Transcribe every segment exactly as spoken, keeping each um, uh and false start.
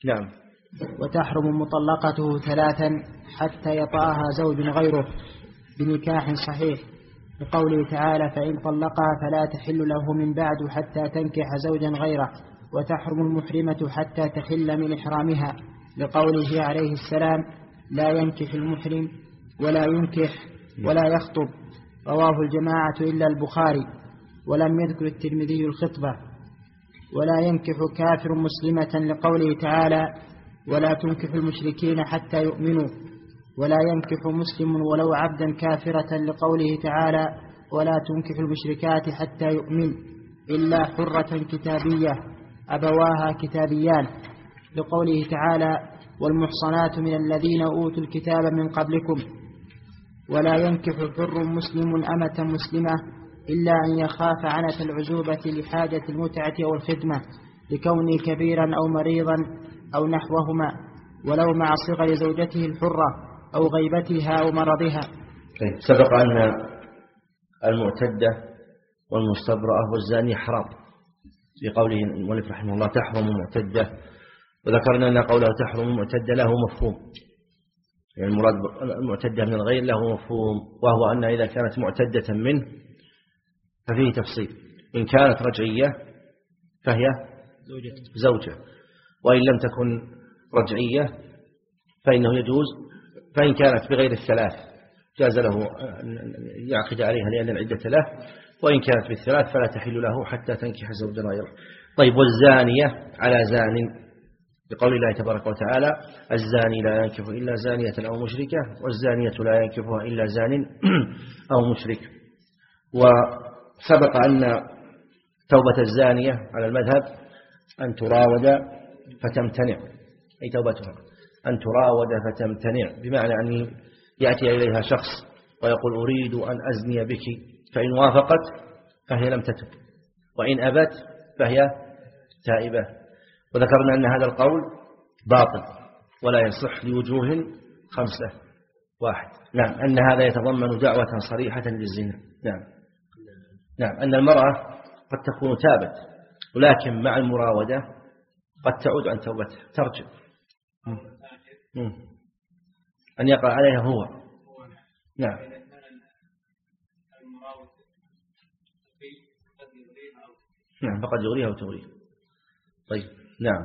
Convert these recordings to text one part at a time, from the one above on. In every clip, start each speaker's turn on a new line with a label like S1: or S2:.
S1: نعم.
S2: وتحرم مطلقته ثلاثا حتى يطأها زوج غيره بنكاح صحيح، لقوله تعالى: فإن طلقها فلا تحل له من بعد حتى تنكح زوجا غيره. وتحرم المحرمة حتى تحل من إحرامها، لقوله عليه السلام: لا ينكح المحرم ولا ينكح ولا يخطب. رواه الجماعة إلا البخاري، ولم يذكر الترمذي الخطبة. ولا ينكح كافر مسلمة، لقوله تعالى: ولا تنكح المشركين حتى يؤمنوا. ولا ينكح مسلم ولو عبدا كافرة، لقوله تعالى: ولا تنكح المشركات حتى يؤمن إلا حرة كتابية أبواها كتابيان، لقوله تعالى: والمحصنات من الذين أوتوا الكتاب من قبلكم. ولا ينكح حر مسلم أمة مسلمة إلا أن يخاف عنة العزوبة لحاجة المتعة أو الخدمة، لكونه كبيرا أو مريضا أو نحوهما، ولو مع صغر زوجته الحرة أو غيبتها أو مرضها.
S1: سبق أن المعتدة والمستبرأة والزانية حرام في قوله المؤلف رحمه الله: تحرم المعتدة، وذكرنا أن قوله تحرم المعتدة له مفهوم، يعني المراد المعتدة من الغير له مفهوم، وهو أن إذا كانت معتدة منه ففيه تفصيل. إن كانت رجعية فهي زوجة، وإن لم تكن رجعية فإنه يجوز. فإن كانت بغير الثلاث جاز له يعقد عليها لأن العدة له، وإن كانت بالثلاث فلا تحل له حتى تنكح زوجا غيره. طيب، والزانية على زان، بقول الله تبارك وتعالى: الزاني لا ينكح إلا زانية أو مشركة، والزانية لا ينكحها إلا زان أو مشرك. وسبق أن توبة الزانية على المذهب أن تراود فتمتنع، أي توبتها أن تراود فتمتنع، بمعنى أن يأتي إليها شخص ويقول: أريد أن أزني بك، فإن وافقت فهي لم تتب، وإن أبت فهي تائبة. وذكرنا أن هذا القول باطل ولا يصح لوجوه خمسة. واحد، نعم، أن هذا يتضمن دعوة صريحة للزنا. نعم نعم أن المرأة قد تكون تابت، ولكن مع المراودة قد تعود عن توبتها، ترجع أن يقع عليها هو. نعم نعم فقد يغريها وتغريه. طيب، نعم،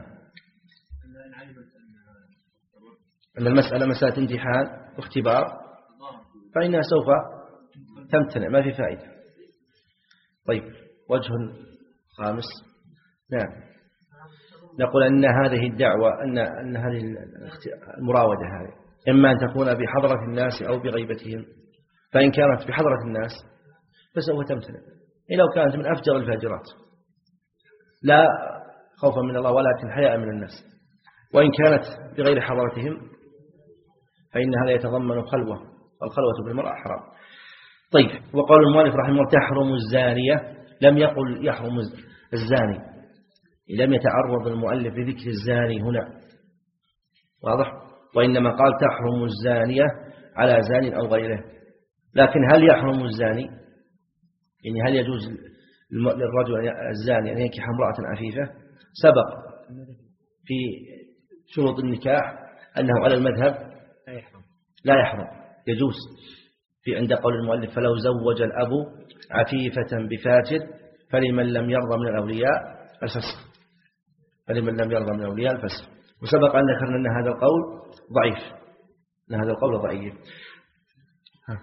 S1: أن المسألة مسألة امتحان واختبار فإنها سوف تمتنع، ما في فائدة. طيب، وجه خامس. نعم، نقول أن هذه الدعوة أن أن هذه المراودة هذه إما أن تكون بحضرة الناس أو بغيبتهم، فإن كانت بحضرة الناس فسوف تمتنع، إن لو كانت من أفجر الفاجرات لا خوفا من الله ولكن حياء من الناس، وإن كانت بغير حضرتهم فإن هذا يتضمن خلوة، والخلوة بالمرأة حرام. طيب، وقال المؤلف رحمه الله: تحرم الزانية، لم يقل يحرم الزاني، لم يتعرض المؤلف لذكر الزاني هنا، واضح؟ وإنما قال تحرم الزانية على زان أو غيره. لكن هل يحرم الزاني، يعني هل يجوز للرجل الزاني أن ينكح امرأة عفيفة؟ سبق في شروط النكاح أنه على المذهب لا يحرم، يجوز. في عند قول المؤلف: فلو زوج الأب عفيفة بفاجر فلمن لم يرضى من الأولياء الفسخ، فلمن لم يرضى من الأولياء الفسخ. وسبق أن ذكرنا أن هذا القول ضعيف، أن هذا القول ضعيف. ها.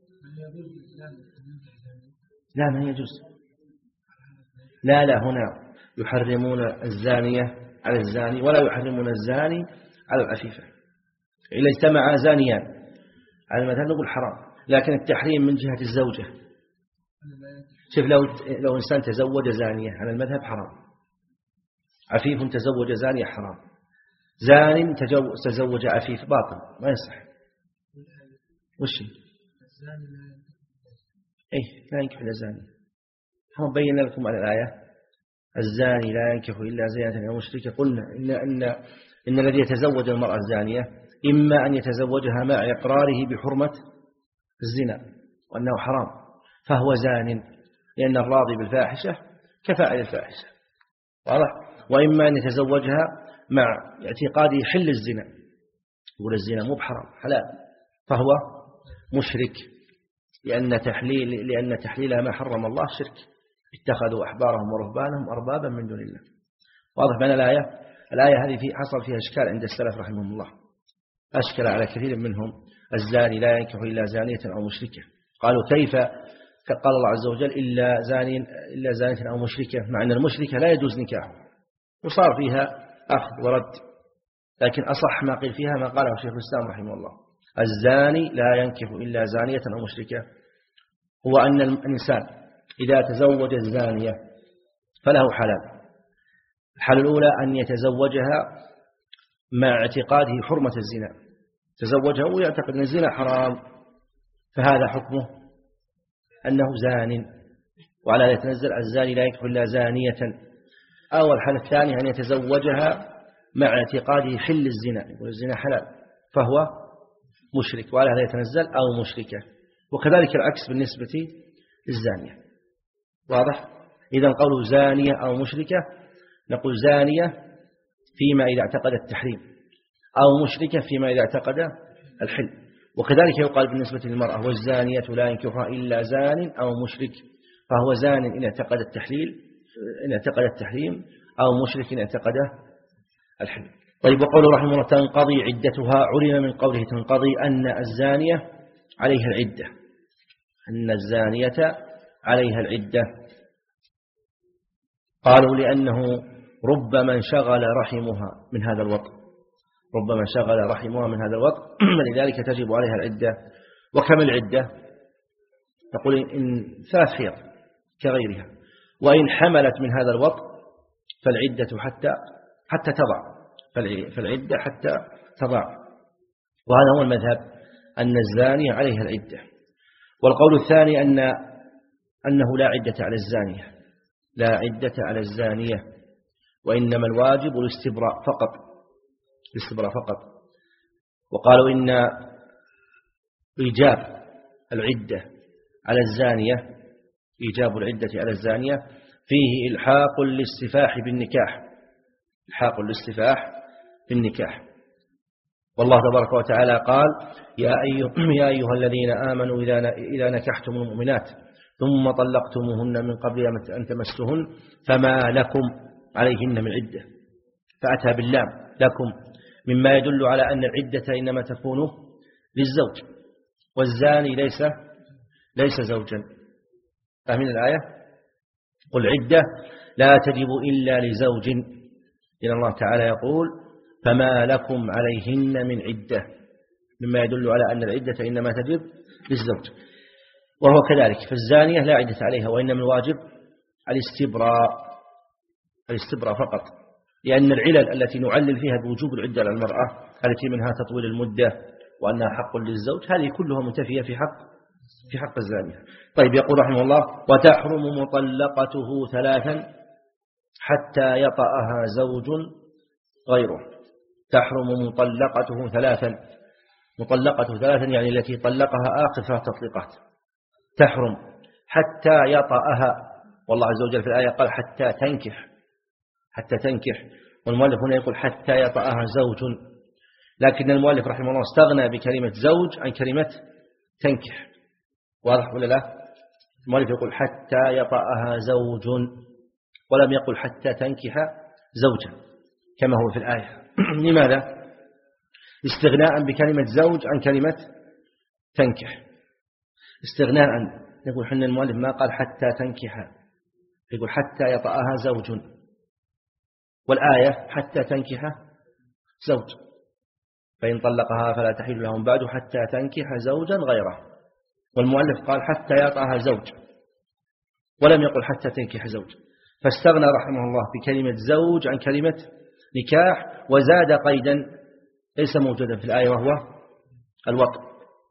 S1: لا، ما يجوز. لا لا هنا يحرمون الزانية على الزاني ولا يحرمون الزاني على العفيفة. إذا اجتمع زانيان على المذهب نقول حرام، لكن التحريم من جهة الزوجة. شوف، لو لو إنسان تزوج زانية على المذهب حرام، عفيف تزوج زانية حرام، زان تزوج عفيف باطل ما يصح. وش إيه لا ينكح إلا زاني. هم بينا لكم على الآية: الزاني لا ينكح إلا زانية أو مشركة. قلنا إن إن إن الذي يتزوج المرأة الزانية إما أن يتزوجها مع إقراره بحرمة الزنا وأنه حرام فهو زان، لأن الراضي بالفاحشة كفاعل الفاحشة، واضح؟ وإما أن يتزوجها مع اعتقاده حل الزنا، يقول الزنا مو بحرام حلال، فهو مشرك، لأن تحليل لأن تحليلها ما حرم الله شرك. اتخذوا أحبارهم ورهبانهم أربابا من دون الله. واضح بين الآية؟ الآية هذه في حصل فيها إشكال عند السلف رحمهم الله، أشكل على كثير منهم الزاني لا ينكح إلا زانية أو مشركة. قالوا كيف قال الله عز وجل إلا زاني إلا زانية أو مشركة، مع أن المشركة لا يجوز نكاحه، وصار فيها أخذ ورد. لكن أصح ما قيل فيها ما قاله شيخ الإسلام رحمه الله: الزاني لا ينكح إلا زانية أو مشركة، هو أن الإنسان إذا تزوج الزانية فله حلال. الحالة الأولى أن يتزوجها مع اعتقاده حرمة الزنا، تزوجها ويعتقد أن الزنا حرام، فهذا حكمه أنه زان، وعلى ذلك يتنزل الزاني لا ينكح إلا زانية. أو الحالة الثانية أن يتزوجها مع اعتقاده حل الزنا، يقول الزنا حلال، فهو مشرك، وعلى هذا يتنزل أو مشركة. وكذلك العكس بالنسبة للزانية. واضح؟ إذا قول زانية أو مشركة، نقول زانية فيما إذا اعتقد التحريم، أو مشركة فيما إذا اعتقد الحل. وكذلك يقال بالنسبة للمرأة: والزانية لا ينكحها إلا زان أو مشرك، فهو زان إن اعتقد التحليل إن اعتقد التحريم، أو مشرك إن اعتقد الحل. طيب، وقول رحمه الله: تنقضي عدتها، علم من قوله تنقضي أن الزانية عليها العدة، أن الزانية عليها العدة. قالوا لأنه ربما انشغل رحمها من هذا الوطء، ربما انشغل رحمها من هذا الوطء، لذلك تجب عليها العدة. وكم العدة؟ نقول إن ثلاث حيض كغيرها، وإن حملت من هذا الوطء فالعدة حتى حتى تضع، فالعدة حتى تضع. وهذا هو المذهب، أن الزانية عليها العدة. والقول الثاني أن أنه لا عدة على الزانية، لا عدة على الزانية، وإنما الواجب الاستبراء فقط، الاستبراء فقط. وقالوا إن إيجاب العدة على الزانية، إيجاب العدة على الزانية فيه إلحاق الاستفاح بالنكاح، إلحاق الاستفاح بالنكاح. والله تبارك وتعالى قال: يا أيها, يا أيها الذين آمنوا إذا نكحتم المؤمنات ثم طلقتموهن من قبل أن تمسهن فما لكم عليهن من عدة، فأتى باللام لكم، مما يدل على أن العدة إنما تكون للزوج، والزاني ليس ليس زوجا. فمن الآية: قل عدة لا تجب إلا لزوج، إن الله تعالى يقول: فما لكم عليهن من عدة، مما يدل على أن العدة إنما تجب للزوج. وهو كذلك، فالزانية لا عدة عليها، وإنما الواجب الاستبراء، الاستبراء فقط، لأن العلل التي نعلل فيها بوجوب العدة على المرأة التي منها تطويل المدة وأنها حق للزوج، هذه كلها منتفية في حق في حق الزانية. طيب، يقول رحمه الله: وتحرم مطلقته ثلاثا حتى يطأها زوج غيره. تحرم مطلقته ثلاثا، مطلقته ثلاثا يعني التي طلقها آخر ثلاث تطليقات، تحرم حتى يطأها. والله عز وجل في الآية قال: حتى تنكح، حتى تنكح، والمؤلف هنا يقول: حتى يطأها زوج، لكن المؤلف رحمه الله استغنى بكلمة زوج عن كلمة تنكح. واضح ولا لا؟ المؤلف يقول: حتى يطأها زوج، ولم يقل حتى تنكح زوجا كما هو في الآية. لماذا؟ استغناء بكلمة زوج عن كلمة تنكح، استغناء. يقول حنا المؤلف ما قال حتى تنكح، يقول حتى يطأها زوج، والآية حتى تنكح زوج، فإن طلقها فلا تحل لهم بعد حتى تنكح زوجا غيره. والمؤلف قال حتى يطأها زوج، ولم يقل حتى تنكح زوج، فاستغنى رحمه الله بكلمة زوج عن كلمة نكاح، وزاد قيدا ليس موجودا في الآية وهو الوطء.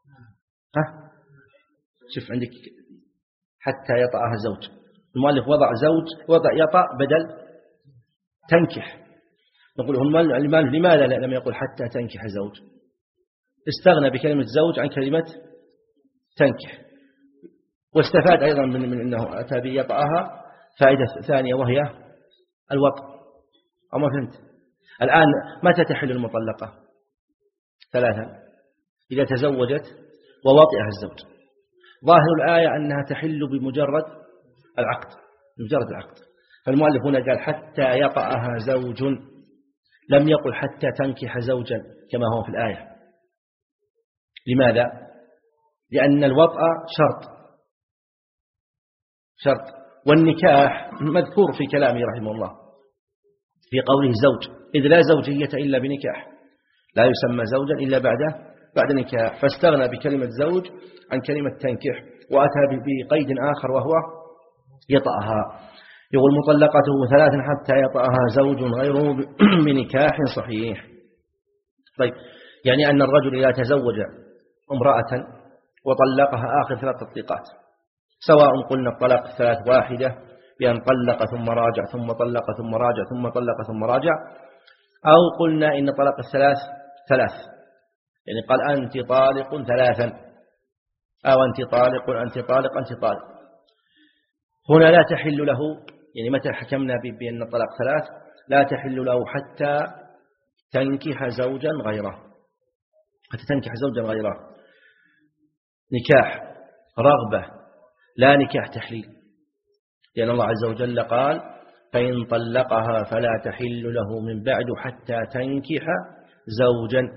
S1: ها؟ شوف عندك حتى يطأها زوج، المؤلف وضع زوج، وضع يطأ بدل تنكح. نقول لماذا لم يقل حتى تنكح زوج؟ استغنى بكلمة زوج عن كلمة تنكح، واستفاد أيضا من, من أنه أتى بيطأها فائدة ثانية وهي الوطء. أو ما فهمت؟ الآن متى تحل المطلقة؟ ثلاثا، إذا تزوجت ووطئها الزوج. ظاهر الآية أنها تحل بمجرد العقد، بمجرد العقد. فالمؤلف هنا قال حتى يطأها زوج، لم يقل حتى تنكح زوجا كما هو في الآية. لماذا؟ لأن الوطأ شرط شرط والنكاح مذكور في كلامه رحمه الله في قوله زوج، إذ لا زوجية إلا بنكاح، لا يسمى زوجا إلا بعد بعد نكاح، فاستغنى بكلمة زوج عن كلمة تنكح، وأتى بقيد آخر وهو يطأها. يقول مطلقته ثلاث حتى يطأها زوج غيره بنكاح صحيح. طيب، يعني أن الرجل إذا تزوج امرأة وطلقها آخر ثلاث تطليقات، سواء قلنا الطلاق الثلاث واحدة بأن طلق ثم راجع ثم طلق ثم راجع ثم طلق ثم راجع، أو قلنا إن طلاق الثلاث ثلاث، يعني قال أنت طالق ثلاثا، أو أنت طالق أنت طالق أنت طالق. هنا لا تحل له، يعني متى حكمنا بأن الطلاق ثلاث لا تحل له حتى تنكح زوجا غيره، حتى تنكح زوجا غيره. نكاح رغبة لا نكاح تحليل، لأن الله عز وجل قال فإن طلقها فلا تحل له من بعد حتى تنكح زوجا،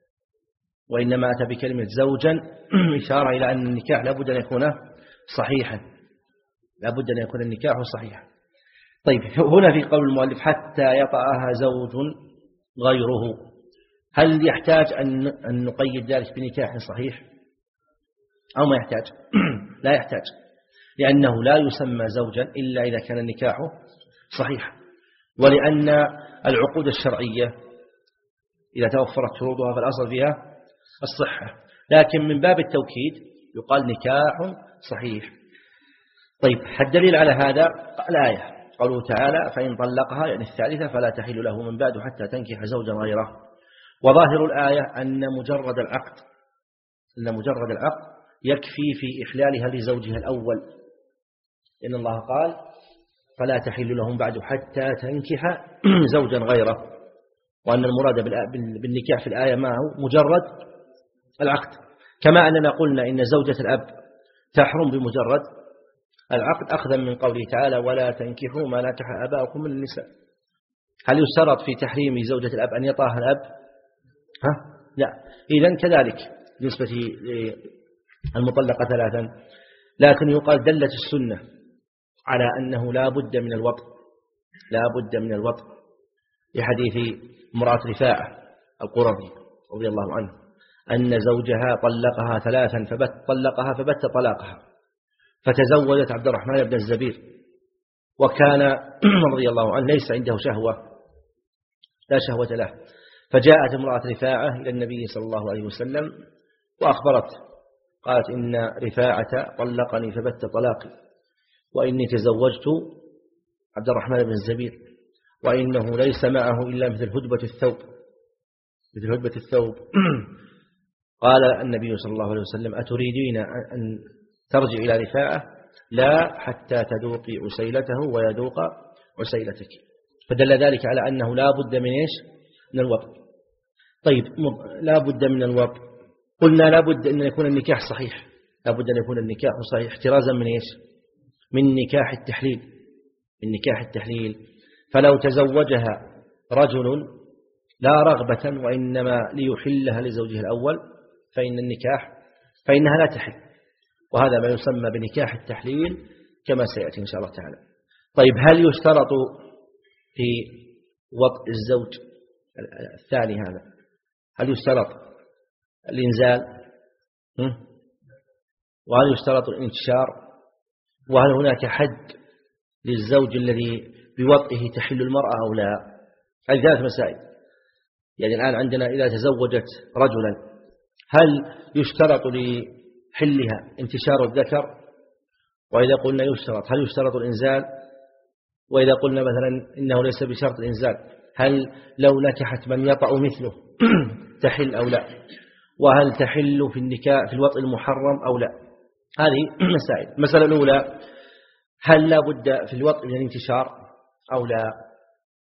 S1: وإنما أتى بكلمة زوجا إشارة إلى أن النكاح لابد أن يكون صحيحا، لابد أن يكون النكاح صحيحا. طيب، هنا في قول المؤلف حتى يطأها زوج غيره، هل يحتاج أن نقيد ذلك بنكاح صحيح أو ما يحتاج؟ لا يحتاج، لأنه لا يسمى زوجا إلا إذا كان النكاح صحيح، ولأن العقود الشرعية إذا توفرت شروطها فالأصل فيها الصحة، لكن من باب التوكيد يقال نكاح صحيح. طيب، الدليل على هذا الآية قوله تعالى فإن طلقها، يعني الثالثة، فلا تحل له من بعد حتى تنكح زوجا غيره. وظاهر الآية أن مجرد العقد أن مجرد العقد يكفي في إحلالها لزوجها الأول، إن الله قال فلا تحل لهم بعد حتى تنكح زوجا غيره، وأن المراد بالنكاح في الآية ما هو مجرد العقد، كما أننا قلنا إن زوجة الأب تحرم بمجرد العقد أخذا من قوله تعالى ولا تنكحوا ما نكح آباؤكم من النساء. هل يشترط في تحريم زوجة الأب أن يطأها الأب؟ ها؟ لا. إذن كذلك بالنسبة للمطلقة ثلاثا، لكن يقال دلت السنة على أنه لا بد من الوطء، لا بد من الوطء، لحديث امرأة رفاعة القرظي رضي الله عنه أن زوجها طلقها ثلاثا فبت طلقها فبت طلاقها، فتزوجت عبد الرحمن بن الزبير، وكان رضي الله عنه ليس عنده شهوة، لا شهوة له، فجاءت امرأة رفاعة إلى النبي صلى الله عليه وسلم وأخبرت، قالت إن رفاعة طلقني فبت طلاقي، وإني تزوجت عبد الرحمن بن الزبير، وإنه ليس معه إلا مثل هدبة الثوب مثل هدبة الثوب قال النبي صلى الله عليه وسلم أتريدين أن ترجع إلى رفاعة؟ لا، حتى تذوقي عسيلته ويذوق عسيلتك. فدل ذلك على أنه لا بد من إيش؟ من الوطء. طيب، لا بد من الوطء، قلنا لا بد أن يكون النكاح صحيح، لا بد أن يكون النكاح صحيح احترازا من إيش؟ من نكاح التحليل، من نكاح التحليل. فلو تزوجها رجل لا رغبة وإنما ليحلها لزوجها الأول فإن النكاح فإنها لا تحل، وهذا ما يسمى بنكاح التحليل كما سيأتي إن شاء الله تعالى. طيب، هل يشترط في وطء الزوج الثاني هذا، هل يشترط الإنزال؟ وهل يشترط الانتشار؟ وهل هناك حد للزوج الذي بوطئه تحل المرأة أو لا؟ هذه ثلاث مسائل. يعني الآن عندنا إذا تزوجت رجلا هل يشترط لحلها انتشار الذكر؟ وإذا قلنا يشترط، هل يشترط الإنزال؟ وإذا قلنا مثلا إنه ليس بشرط الإنزال، هل لو نكحت من يطأ مثله تحل أو لا؟ وهل تحل في النكاح في الوطء المحرم أو لا؟ هذه مسائل. المسألة الأولى، هل لا بد في الوطء من الانتشار أو لا؟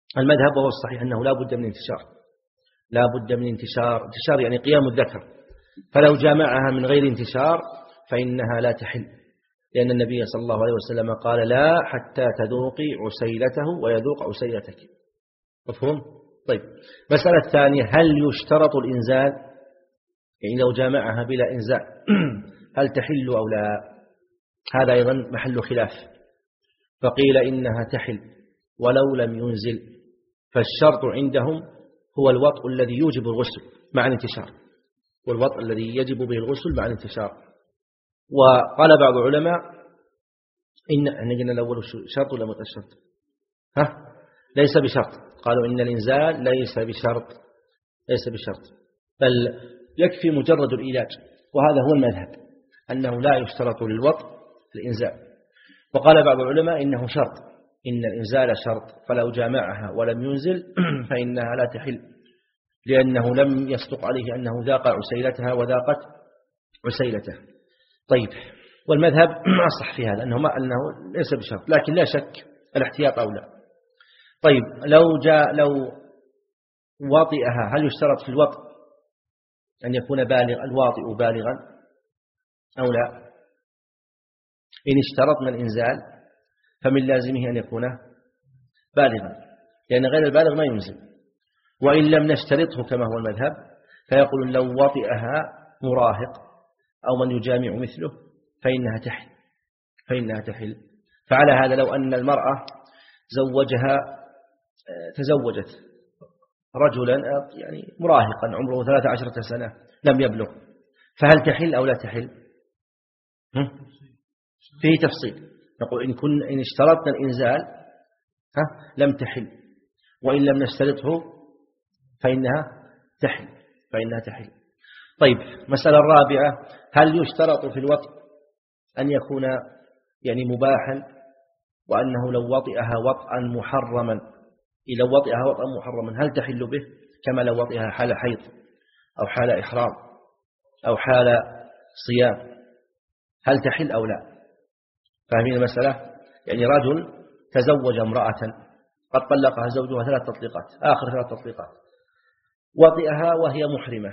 S1: المذهب وهو الصحيح أنه لا بد من انتشار، لا بد من انتشار، انتشار يعني قيام الذكر، فلو جامعها من غير انتشار فإنها لا تحل، لأن النبي صلى الله عليه وسلم قال لا حتى تذوقي عسيلته ويذوق عسيلتك. مفهوم؟ طيب، مسألة الثانية، هل يشترط الإنزال؟ يعني لو جامعها بلا إنزال هل تحل أو لا؟ هذا أيضا محل خلاف، فقيل إنها تحل ولو لم ينزل، فالشرط عندهم هو الوطء الذي يوجب الغسل مع الانتشار، والوطء الذي يجب به الغسل مع الانتشار. وقال بعض العلماء إن احنا قلنا الأول شرط ولا متشرط؟ ها؟ ليس بشرط، قالوا إن الإنزال ليس بشرط، ليس بشرط، بل يكفي مجرد العلاج، وهذا هو المذهب أنه لا يشترط للوطء الإنزال. وقال بعض العلماء إنه شرط، إن الإنزال شرط، فلو جامعها ولم ينزل فإنها لا تحل، لأنه لم يصدق عليه أنه ذاق عسيلتها وذاقت عسيلته. طيب، والمذهب أصح في هذا أنه, ما أنه ليس بشرط، لكن لا شك الاحتياط أولى. طيب، لو جاء لو واطئها، هل يشترط في الوطء أن يكون بالغ الواطئ بالغا أو لا؟ إن اشترطنا الإنزال فمن لازمه أن يكون بالغا، لأن غير البالغ ما ينزل. وإن لم نشترطه كما هو المذهب فيقول لو وطئها مراهق أو من يجامع مثله فإنها تحل، فإنها تحل. فعلى هذا لو أن المرأة زوجها تزوجت رجلا يعني مراهقا عمره ثلاث عشرة سنة لم يبلغ، فهل تحل أو لا تحل؟ فيه تفصيل، نقول إن, كن إن اشترطنا الإنزال ها لم تحل، وإن لم نشترطه فإنها تحل، فإنها تحل. طيب، مسألة الرابعة، هل يشترط في الوطء أن يكون يعني مباحا، وأنه لو وطئها وطئا محرما، إذا وطئها وطئا محرما هل تحل به كما لو وطئها حال حيض أو حال إحرام أو حال صيام، هل تحل أو لا؟ فاهمين المسألة؟ يعني رجل تزوج امرأة قد طلقها زوجها ثلاث تطليقات، آخر ثلاث تطليقات، وطئها وهي محرمة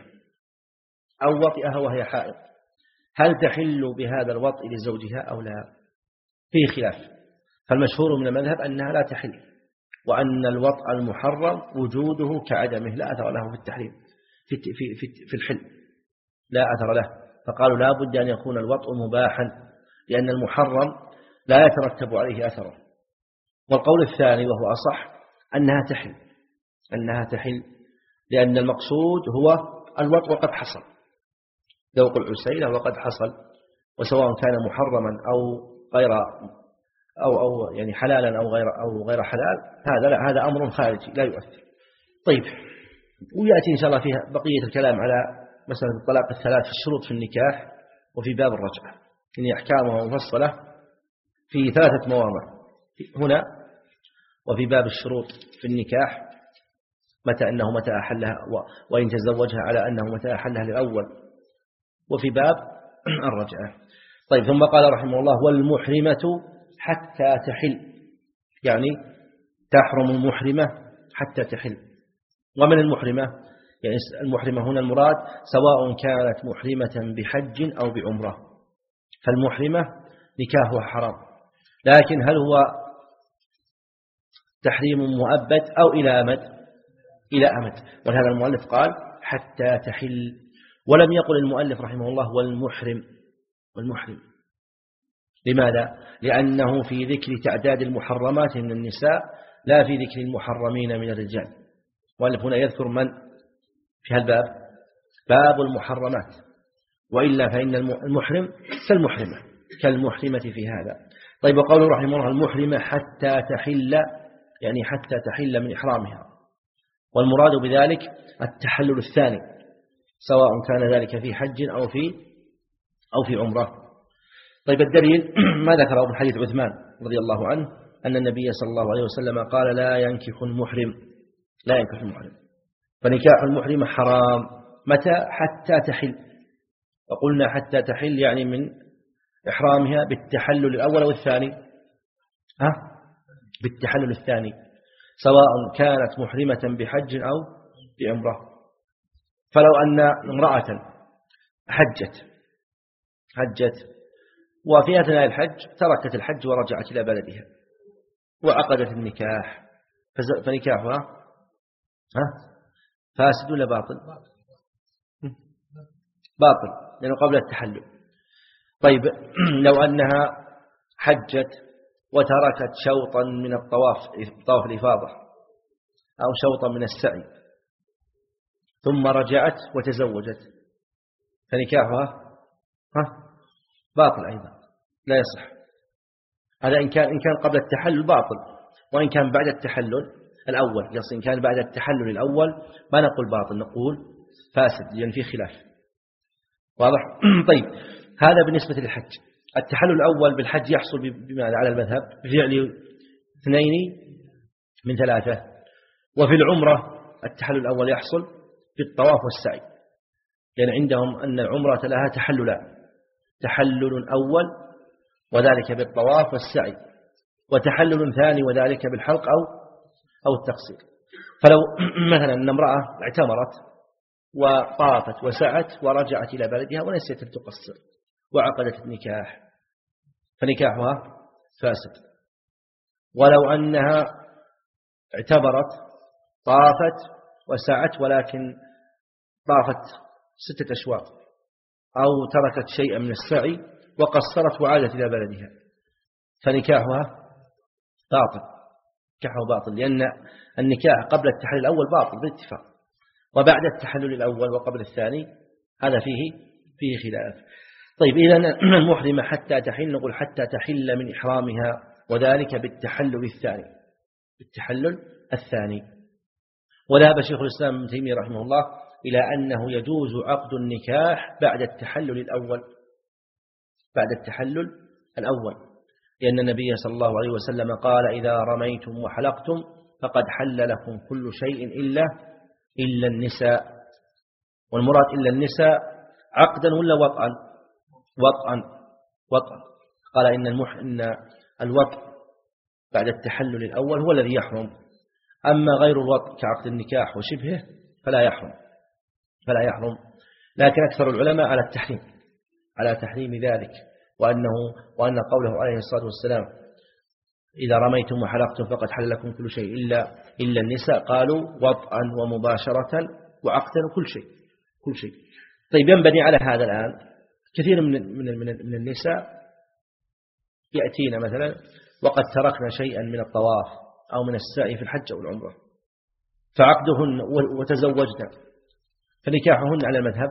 S1: أو وطئها وهي حائض، هل تحل بهذا الوطء لزوجها أو لا؟ فيه خلاف، فالمشهور من المذهب أنها لا تحل، وأن الوطء المحرم وجوده كعدمه لا أثر له في التحريم في, في, في, في الحل، لا أثر له، فقالوا لا بد أن يكون الوطء مباحا، لأن المحرم لا يترتب عليه أثره. والقول الثاني وهو أصح أنها تحل، أنها تحل، لأن المقصود هو الوطء وقد حصل، ذوق العسيلة وقد حصل، وسواء كان محرما أو غير أو أو يعني حلالا أو غير أو غير حلال، هذا لا، هذا أمر خارجي لا يؤثر. طيب، ويأتي إن شاء الله فيها بقية الكلام على مسألة الطلاق الثلاث في الشروط في النكاح وفي باب الرجعة، إن أحكامها مفصلة في ثلاثة مواضع هنا، وفي باب الشروط في النكاح متى أنه متى أحلها وإن تزوجها على أنه متى أحلها للأول، وفي باب الرجعة. طيب، ثم قال رحمه الله والمحرمة حتى تحل، يعني تحرم المحرمة حتى تحل. ومن المحرمة يعني المحرمة هنا المراد سواء كانت محرمة بحج أو بعمرة، فالمحرمة نكاحها حرام، لكن هل هو تحريم مؤبد أو إلى أمد؟ إلى أمد، ولهذا المؤلف قال حتى تحل، ولم يقل المؤلف رحمه الله والمحرم، والمحرم لماذا؟ لأنه في ذكر تعداد المحرمات من النساء لا في ذكر المحرمين من الرجال. المؤلف هنا يذكر من في هالباب باب المحرمات، وإلا فإن المحرم كالمحرمة كالمحرمة في هذا. طيب، وقوله رحمه الله المحرمة حتى تحل، يعني حتى تحل من إحرامها، والمراد بذلك التحلل الثاني سواء كان ذلك في حج أو في أو في عمره. طيب، الدليل ما ذكره في حديث عثمان رضي الله عنه أن النبي صلى الله عليه وسلم قال لا ينكح المحرم، لا ينكح المحرم، فنكاح المحرم حرام متى؟ حتى تحل، وقلنا حتى تحل يعني من إحرامها بالتحلل الأول والثاني، ها بالتحلل الثاني، سواء كانت محرمة بحج أو بعمرة. فلو أن امرأة حجت حجت وفي أثناء الحج تركت الحج ورجعت إلى بلدها وعقدت النكاح، فنكاحها ها فاسد ولا باطل؟ باطل لأنه قبل التحلل. طيب لو أنها حجت وتركت شوطا من الطواف طواف الإفاضة أو شوطا من السعي ثم رجعت وتزوجت فنكاحها ها باطل أيضا لا يصح. هذا إن كان إن كان قبل التحلل باطل، وإن كان بعد التحلل الأول يصح. إن كان بعد التحلل الأول ما نقول باطل، نقول فاسد لأن فيه خلاف. واضح؟ طيب هذا بالنسبة للحج. التحلل الأول بالحج يحصل بماذا على المذهب؟ بفعل اثنين من ثلاثة. وفي العمرة التحلل الأول يحصل بالطواف والسعي، لأن يعني عندهم أن العمرة لها تحللان: تحلل أول وذلك بالطواف والسعي، وتحلل ثاني وذلك بالحلق أو أو التقصير. فلو مثلا أن امرأة اعتمرت وطافت وسعت ورجعت إلى بلدها ونسيت أن تقصر وعقدت النكاح فنكاحها فاسد. ولو أنها اعتبرت طافت وسعت ولكن طافت ستة أشواط أو تركت شيئا من السعي وقصرت وعادت إلى بلدها فنكاحها باطل، نكاحه باطل، لأن النكاح قبل التحلل الأول باطل بالاتفاق، وبعد التحلل الأول وقبل الثاني هذا فيه فيه خلاف. طيب إذن المحرمة حتى تحل نقول حتى تحل من إحرامها، وذلك بالتحلل الثاني بالتحلل الثاني. وذهب شيخ الإسلام ابن تيمية رحمه الله إلى أنه يجوز عقد النكاح بعد التحلل الأول بعد التحلل الأول لأن النبي صلى الله عليه وسلم قال: إذا رميتم وحلقتم فقد حل لكم كل شيء إلا إلا النساء. والمراد إلا النساء عقدا ولا وطئا؟ وطئا وطئا. قال إن المح إن الوطء بعد التحلل الأول هو الذي يحرم، أما غير الوطء كعقد النكاح وشبهه فلا يحرم فلا يحرم لكن أكثر العلماء على التحريم على تحريم ذلك، وأنه وأن قوله عليه الصلاة والسلام: إذا رميتم وحلقتم فقد حل لكم كل شيء إلا إلا النساء، قالوا وطئا ومباشرة وعقدا وكل شيء كل شيء. طيب ينبني على هذا الآن كثير من من من النساء يأتينا مثلا وقد تركنا شيئا من الطواف أو من السعي في الحج أو العمرة فعقدهن وتزوجنا فنكاحهن على المذهب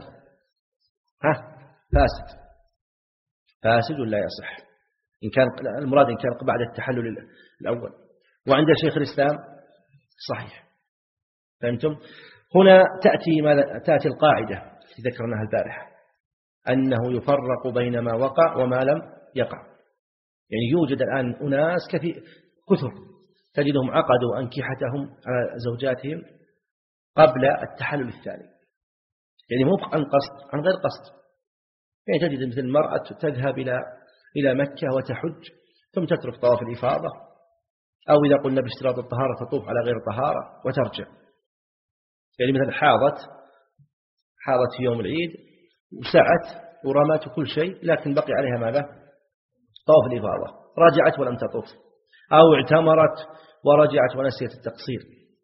S1: ها فاسد فاسد ولا يصح إن كان المراد إن كان بعد التحلل الأول. وعند شيخ الإسلام صحيح. فهمتم؟ هنا تأتي ماذا تأتي القاعدة التي ذكرناها البارحة أنه يفرق بين ما وقع وما لم يقع. يعني يوجد الآن أناس كثير كثر تجدهم عقدوا أنكحتهم على زوجاتهم قبل التحلل الثاني، يعني مو عن قصد عن غير قصد. يعني تجد مثل المرأة تذهب إلى إلى مكة وتحج ثم تترك طواف الإفاضة، أو إذا قلنا باشتراط الطهارة تطوف على غير طهارة وترجع. يعني مثل حاضت حاضت في يوم العيد وسعت ورمت كل شيء لكن بقي عليها ماذا؟ طواف الإفاضة، رجعت ولم تطوف، أو اعتمرت ورجعت ونسيت التقصير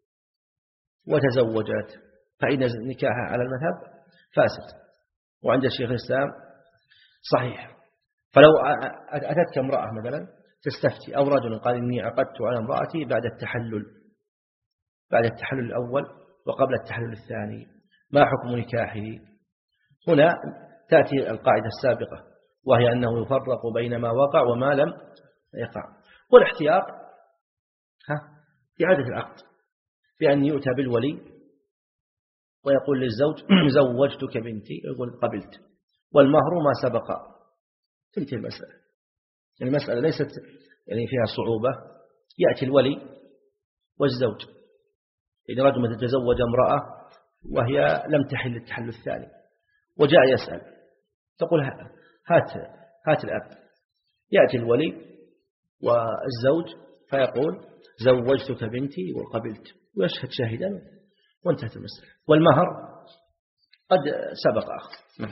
S1: وتزوجت، فإن نكاحها على المذهب فاسد. وعند الشيخ الإسلام صحيح. فلو أتتك امرأة مثلا تستفتي أو رجل قال إني عقدت على امرأتي بعد التحلل بعد التحلل الأول وقبل التحلل الثاني ما حكم نكاحه؟ هنا تأتي القاعدة السابقة وهي أنه يفرق بين ما وقع وما لم يقع. والاحتياط ها إعادة العقد بأن يؤتى بالولي ويقول للزوج زوجتك بنتي، يقول قبلت والمهر ما سبق، تنتهي المسألة. يعني المسألة ليست يعني فيها صعوبة. يأتي الولي والزوج، إذا رجل تزوج امرأة وهي لم تحل التحلل الثاني وجاء يسأل تقول هات هات الأب. يأتي الولي والزوج فيقول زوجتك بنتي وقبلت ويشهد شاهدا وانتهت المسألة. والمهر قد سبق أخذ.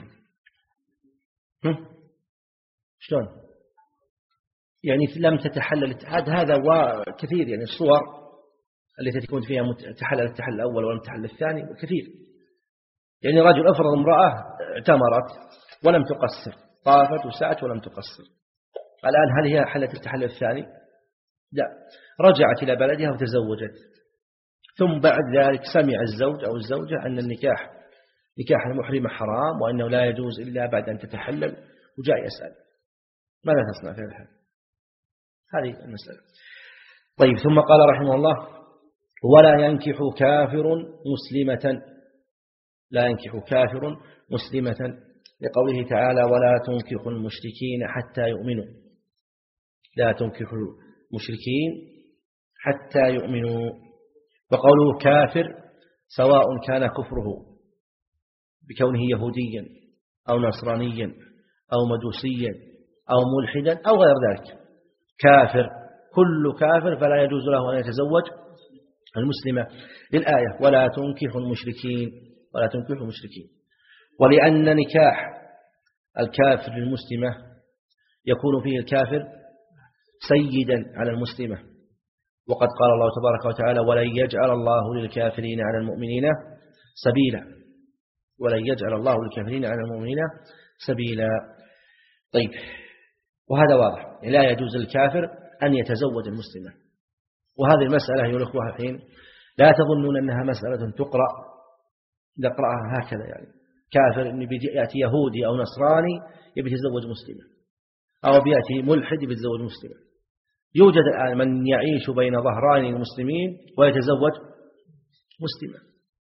S1: شلون يعني لم تتحلل هذا وكثير يعني الصور التي تكون فيها تحلل التحلل الأول ولم تحلل الثاني كثير. يعني رجل أفرض امرأة اعتمرت ولم تقصر طافت وسعت ولم تقصر الآن هل هي حلت التحلل الثاني؟ لا رجعت إلى بلدها وتزوجت ثم بعد ذلك سمع الزوج أو الزوجة أن النكاح نكاح المحرمة حرام وأنه لا يجوز إلا بعد أن تتحلل وجاء يسأل ماذا تصنع في هذا؟ هذه المسألة. طيب ثم قال رحمه الله ولا ينكح كافر مسلمة لا ينكح كافر مسلمة لقوله تعالى ولا تنكح المشركين حتى يؤمنوا لا تنكح المشركين حتى يؤمنوا. وقوله كافر سواء كان كفره بكونه يهوديا أو نصرانيا أو مجوسيا أو ملحدا أو غير ذلك كافر كل كافر فلا يجوز له أن يتزوج المسلمة للآية ولا تنكح المشركين ولا تنكح المشركين. ولأن نكاح الكافر للمسلمة يكون فيه الكافر سيدا على المسلمة وقد قال الله تبارك وتعالى ولن يجعل الله للكافرين على المؤمنين سبيلا ولن يجعل الله للكافرين على المؤمنين سبيلا. طيب وهذا واضح لا يجوز للكافر أن يتزوج المسلمة. وهذه المسألة أيها الأخوة الحين لا تظنون أنها مسألة تقرأ نقرأها هكذا يعني كافر إن بيأتي يهودي أو نصراني يبي يتزوج مسلمة أو بيأتي ملحد يبي يتزوج مسلمة. يوجد الآن من يعيش بين ظهران المسلمين ويتزوج مسلمة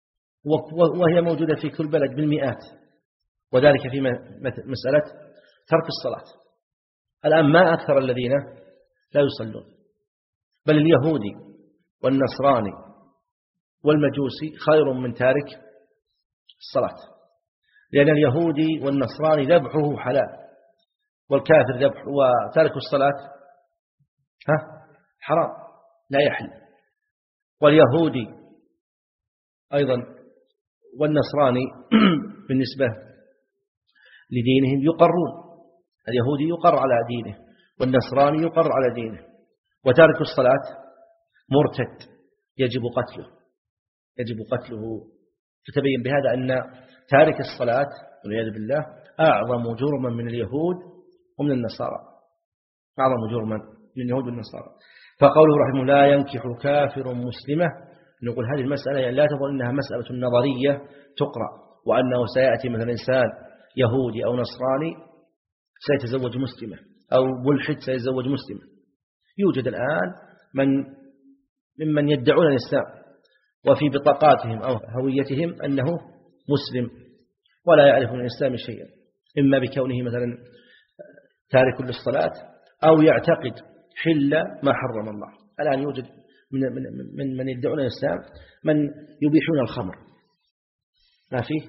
S1: وهي موجودة في كل بلد بالمئات وذلك في مسألة ترك الصلاة. الآن ما أكثر الذين لا يصلون بل اليهودي والنصراني والمجوسي خير من تارك الصلاة لأن اليهودي والنصراني ذبحه حلال والكافر ذبح وتارك الصلاة ها حرام لا يحل. واليهودي أيضا والنصراني بالنسبة لدينهم يقرون اليهودي يقر على دينه والنصراني يقر على دينه وتارك الصلاة مرتد يجب قتله يجب قتله. فتبين بهذا أن تارك الصلاة والعياذ بالله أعظم جرما من اليهود ومن النصارى أعظم جرما من اليهود والنصارى. فقوله رحمه لا ينكح كافر مسلمة نقول هذه المسألة يعني لا تظن أنها مسألة نظرية تقرأ وأنه سيأتي مثلا إنسان يهودي أو نصراني سيتزوج مسلمة أو ملحد سيتزوج مسلمة. يوجد الآن من ممن يدعون الإسلام وفي بطاقاتهم أو هويتهم أنه مسلم ولا يعرف من الإسلام شيئا إما بكونه مثلا تارك للصلاة أو يعتقد حل ما حرم الله. الآن يوجد من من من يدعون الإسلام من يبيحون الخمر ما فيه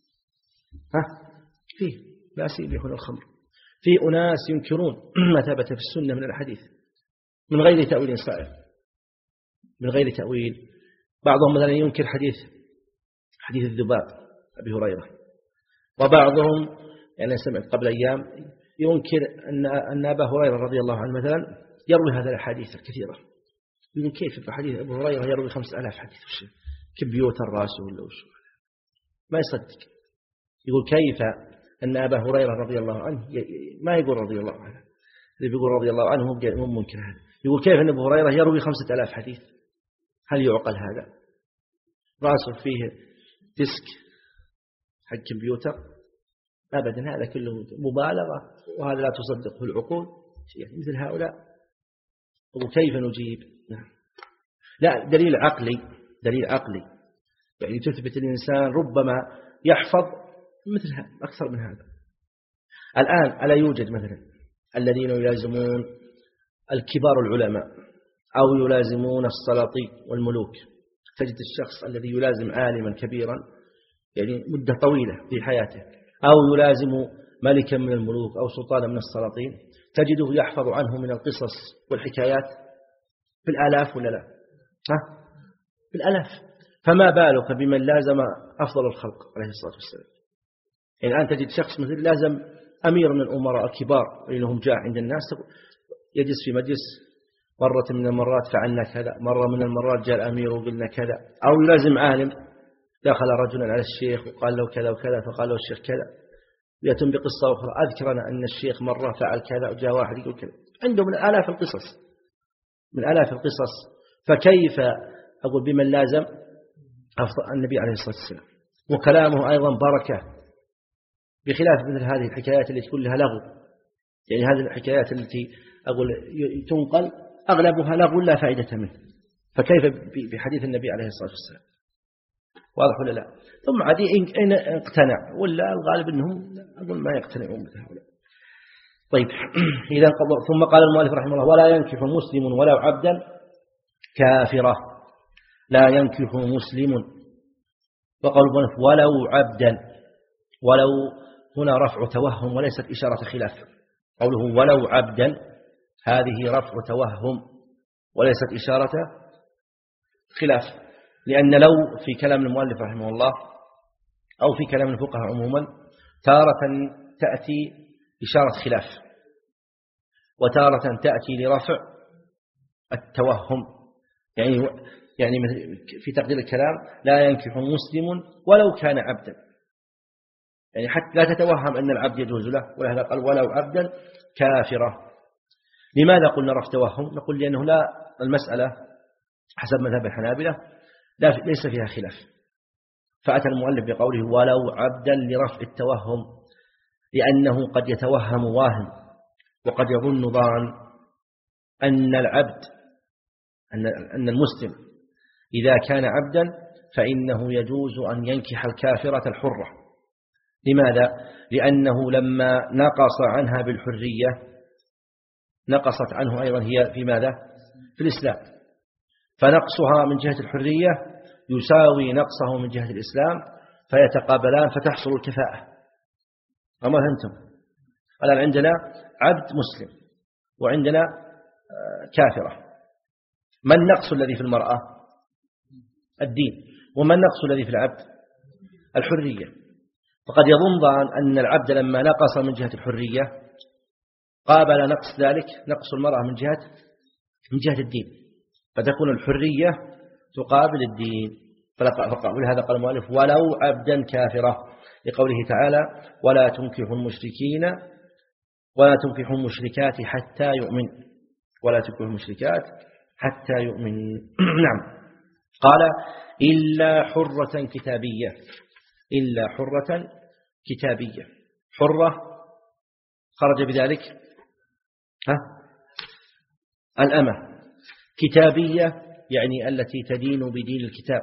S1: ها فيه ناس يبيحون الخمر في أناس ينكرون ما ثبت في السنة من الحديث من غير تأويل صحيح من غير تأويل. بعضهم مثلا ينكر حديث حديث الذباب أبي هريرة وبعضهم يعني سمعت قبل أيام ينكر أن أن أبا هريرة رضي الله عنه مثلا يروي هذه الحديث الكثيرة. يقول كيف في حديث أبو هريرة يروي خمسة آلاف حديث كبيوت الراس ولا وش ما يصدق. يقول كيف أن أبا هريرة رضي الله عنه ما يقول رضي الله عنه اللي بيقول رضي الله عنه مو ممكن هذا. يقول كيف أن أبو هريرة يروي خمسة آلاف حديث هل يعقل هذا؟ راسه فيه ديسك حق كمبيوتر أبدا هذا كله مبالغة وهذا لا تصدقه العقول يعني مثل هؤلاء. وكيف نجيب؟ نعم. لا دليل عقلي دليل عقلي يعني تثبت الإنسان ربما يحفظ مثل هذا أكثر من هذا. الآن ألا يوجد مثلا الذين يلازمون الكبار العلماء أو يلازمون السلاطين والملوك تجد الشخص الذي يلازم عالما كبيرا يعني مدة طويلة في حياته أو يلازم ملكا من الملوك أو سلطانا من السلاطين تجده يحفظ عنه من القصص والحكايات بالآلاف ولا لا؟ ها؟ بالآلاف. فما بالك بمن لازم أفضل الخلق عليه الصلاة والسلام. يعني الآن تجد شخص مثل لازم أمير من الأمراء الكبار لهم جاء عند الناس، يجلس في مجلس مرة من المرات فعلنا كذا، مرة من المرات جاء الأمير وقلنا كذا، أو لازم عالم دخل رجلا على الشيخ وقال له كذا وكذا فقال له الشيخ كذا، يتم بقصة أخرى أذكرنا أن الشيخ مرة فعل كذا وجاء واحد يقول كذا. عنده من آلاف القصص، من آلاف القصص. فكيف أقول بمن لازم أفضل النبي عليه الصلاة والسلام؟ وكلامه أيضا بركة، بخلاف مثل هذه الحكايات التي كلها لغو. يعني هذه الحكايات التي أقول تنقل أغلبها لغو لا فائدة منه، فكيف بحديث النبي عليه الصلاة والسلام؟ واضح ولا لا؟ ثم عادي إن اقتنع، ولا الغالب أنهم أقول ما يقتنعون مثل هؤلاء. طيب إذا ثم قال المؤلف رحمه الله: ولا ينكح مسلم ولو عبدا كافرة. لا ينكح مسلم، وقال المؤلف ولو عبدا، ولو هنا رفع توهم وليست إشارة خلاف. قوله ولو عبدا هذه رفع توهم وليست إشارة خلاف، لأن لو في كلام المؤلف رحمه الله أو في كلام الفقهاء عموما تارة تأتي إشارة خلاف، وتارة تأتي لرفع التوهم. يعني يعني في تقدير الكلام: لا ينكح مسلم ولو كان عبدا، يعني حتى لا تتوهم أن العبد يجوز له، ولهذا قال ولو عبدا كافرة. لماذا قلنا رفع توهم؟ نقول لأنه لا، المسألة حسب مذهب الحنابلة ليس فيها خلاف، فأتى المؤلف بقوله ولو عبدا لرفع التوهم، لأنه قد يتوهم واهم وقد يظن ظان أن العبد أن المسلم إذا كان عبدا فإنه يجوز أن ينكح الكافرة الحرة. لماذا؟ لأنه لما نقص عنها بالحرية نقصت عنه أيضا هي في ماذا؟ في الإسلام، فنقصها من جهة الحرية يساوي نقصه من جهة الإسلام، فيتقابلان فتحصل الكفاءة. أما فهمتم؟ الآن عندنا عبد مسلم وعندنا كافرة، ما النقص الذي في المرأة؟ الدين. وما النقص الذي في العبد؟ الحرية. فقد يظن ظان أن العبد لما نقص من جهة الحرية قابل نقص ذلك نقص المرأة من جهة من جهة الدين، فتكون الحرية تقابل الدين. ولهذا قال المؤلف ولو عبدا كافرة، لقوله تعالى: ولا تنكحوا المشركين ولا تنكحوا المشركات حتى يؤمن ولا تنكحوا المشركات حتى يؤمن. نعم. قال: إلا حرة كتابية، إلا حرة كتابية. حرة خرج بذلك ها الأمة، كتابية يعني التي تدين بدين الكتاب،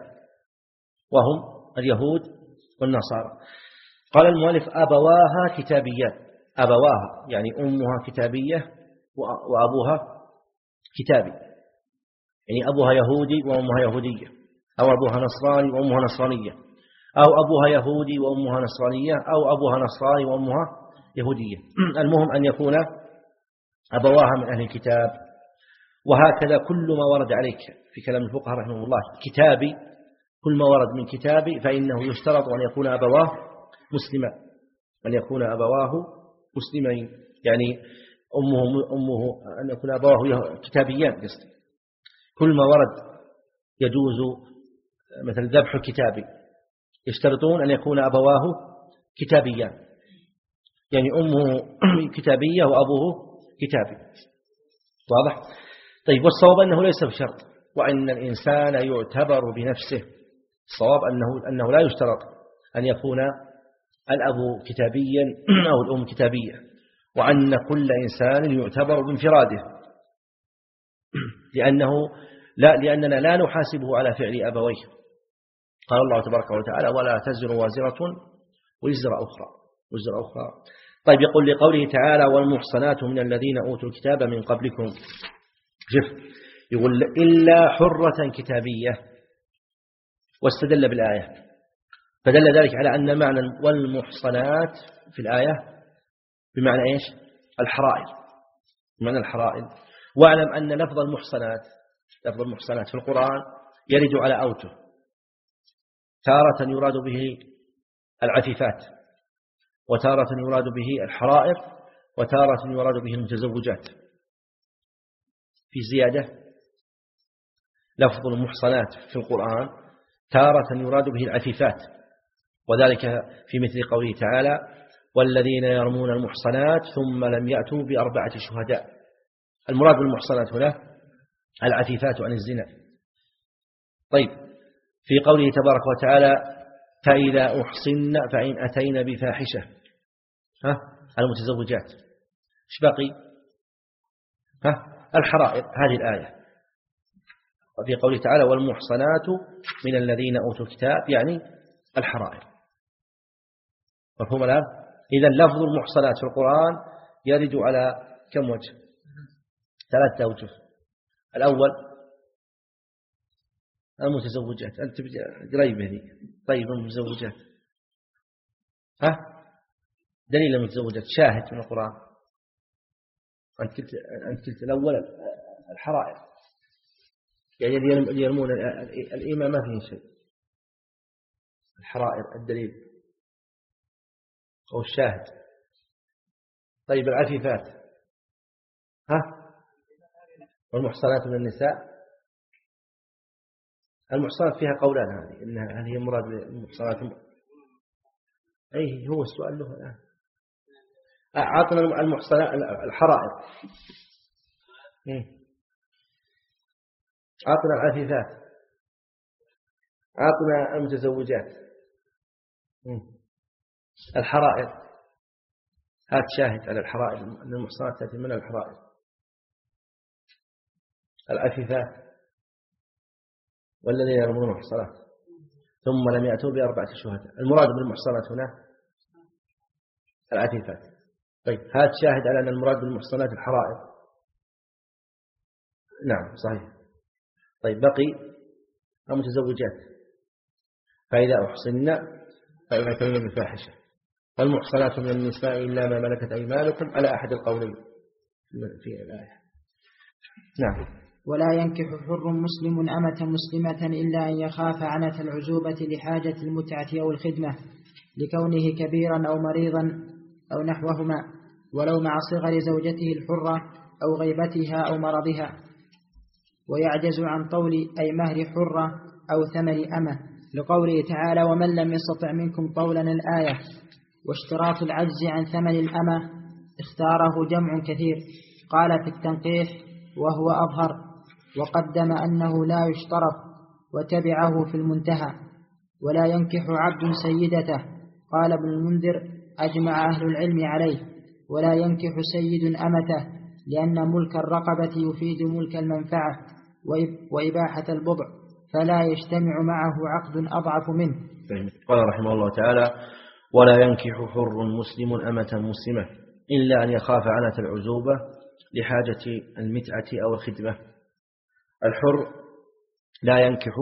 S1: وهم اليهود والنصارى. قال المؤلف: أبواها كتابيات. أبواها يعني أمها كتابية وأبوها كتابي، يعني أبوها يهودي وأمها يهودية، أو أبوها نصراني وأمها نصرانية، أو أبوها يهودي وأمها نصرانية، أو أبوها نصراني وأمها يهودية. المهم أن يكون أبواها من أهل الكتاب. وهكذا كل ما ورد عليك في كلام الفقهاء رحمه الله كتابي، كل ما ورد من كتابي فإنه يشترط أن يكون أبواه مسلما، أن يكون أبواه مسلمين، يعني أمه, أمه أن يكون أبواه كتابيان. كل ما ورد يجوز، مثل ذبح كتابي يشترطون أن يكون أبواه كتابيان، يعني أمه كتابية وأبوه كتابي. واضح؟ طيب، والصواب أنه ليس بشرط، وأن الإنسان يعتبر بنفسه. الصواب أنه, أنه لا يشترط أن يكون الأب كتابيا أو الأم كتابية، وأن كل إنسان يعتبر بانفراده، لأنه لا لأننا لا نحاسبه على فعل أبويه. قال الله تبارك وتعالى: ولا تزر وازرة وزر أخرى وزر أخرى. طيب، يقول لقوله تعالى: والمحصنات من الذين أوتوا الكتاب من قبلكم. شوف، يقول إلا حرة كتابية، واستدل بالآية، فدل ذلك على أن معنى والمحصنات في الآية بمعنى إيش؟ الحرائر، بمعنى الحرائر. واعلم أن لفظ المحصنات لفظ المحصنات في القرآن يرد على أوجه. تارة يراد به العفيفات، وتارة يراد به الحرائر، وتارة يراد به المتزوجات. في زيادة: لفظ المحصنات في القرآن تارة يراد به العفيفات، وذلك في مثل قوله تعالى: والذين يرمون المحصنات ثم لم يأتوا بأربعة شهداء. المراد بالمحصنات هنا العفيفات عن الزنا. طيب، في قوله تبارك وتعالى: فإذا أحصن فإن أتين بفاحشة، ها المتزوجات. ايش بقي؟ ها الحرائر، هذه الآية. وفي قوله تعالى: والمحصنات من الذين أوتوا الكتاب، يعني الحرائر. مفهوم الآن؟ إذا لفظ المحصنات في القرآن يرد على كم وجه؟ ثلاثة أوجه. الأول المتزوجات، أنت قريب هذه. طيب المتزوجات، ها دليل المتزوجات شاهد من القرآن. أنت قلت أنت قلت الأول الحرائر، يعني اللي يرمون الإيمان ما فيه شيء. الحرائر الدليل أو الشاهد. طيب العفيفات، ها والمحصنات من النساء. المحصنات فيها قولان، هذه إنها هل هي مراد بالمحصنات؟ أي هو السؤال له الآن. أعطنا المحصنات الحرائر، أعطنا العفيفات، أعطنا المتزوجات، الحرائر. هات شاهد على الحرائر، أن المحصنات تأتي من الحرائر. العفيفات والذين يرمون المحصنات ثم لم يأتوا بأربعة شهداء. المراد بالمحصنات هنا العفيفات. طيب هات شاهد على أن المراد بالمحصنات الحرائر. نعم صحيح. طيب بقي المتزوجات: فإذا أحصن فإن أتين بفاحشة. فالمحصنات من النساء إلا ما ملكت أيمانكم، على أحد القولين في الآية. نعم.
S2: ولا ينكح حر مسلم أمة مسلمة إلا أن يخاف عنة العزوبة لحاجة المتعة أو الخدمة، لكونه كبيرا أو مريضا أو نحوهما، ولو مع صغر زوجته الحرة أو غيبتها أو مرضها، ويعجز عن طول أي مهر حرة أو ثمن أمة، لقوله تعالى: ومن لم يستطع منكم طولا الآية. واشتراط العجز عن ثمن الأمة اختاره جمع كثير، قال في التنقيح وهو أظهر، وقدم أنه لا يشترط، وتبعه في المنتهى: ولا ينكح عبد سيدته، قال ابن المنذر: أجمع أهل العلم عليه. ولا ينكح سيد أمته، لأن ملك الرقبة يفيد ملك المنفعة وإباحة البضع، فلا يجتمع معه عقد أضعف منه.
S1: قال رحمه الله تعالى: ولا ينكح حر مسلم أمة مسلمة إلا أن يخاف عنة العزوبة لحاجة المتعة أو الخدمة. الحر لا ينكح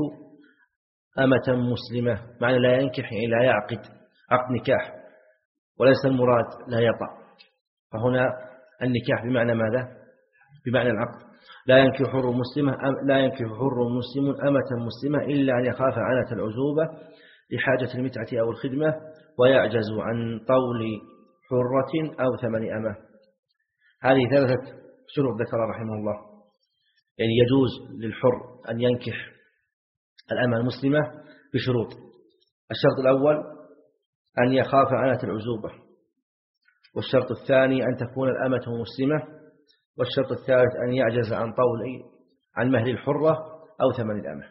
S1: أمة مسلمة، معنى لا ينكح يعني لا يعقد عقد نكاح، وليس المراد لا يطأ. فهنا النكاح بمعنى ماذا؟ بمعنى العقد. لا ينكح حر مسلمة لا ينكح حر مسلم أمة مسلمة إلا أن يخاف عنة العزوبة لحاجة المتعة أو الخدمة، ويعجز عن طول حرة أو ثمن أمة. هذه ثلاثة شروط ذكر رحمه الله. يعني يجوز للحر أن ينكح الأمة المسلمة بشروط. الشرط الأول أن يخاف عنة العزوبة، والشرط الثاني أن تكون الأمة مسلمة، والشرط الثالث أن يعجز عن طول عن مهر الحرة أو ثمن الأمة.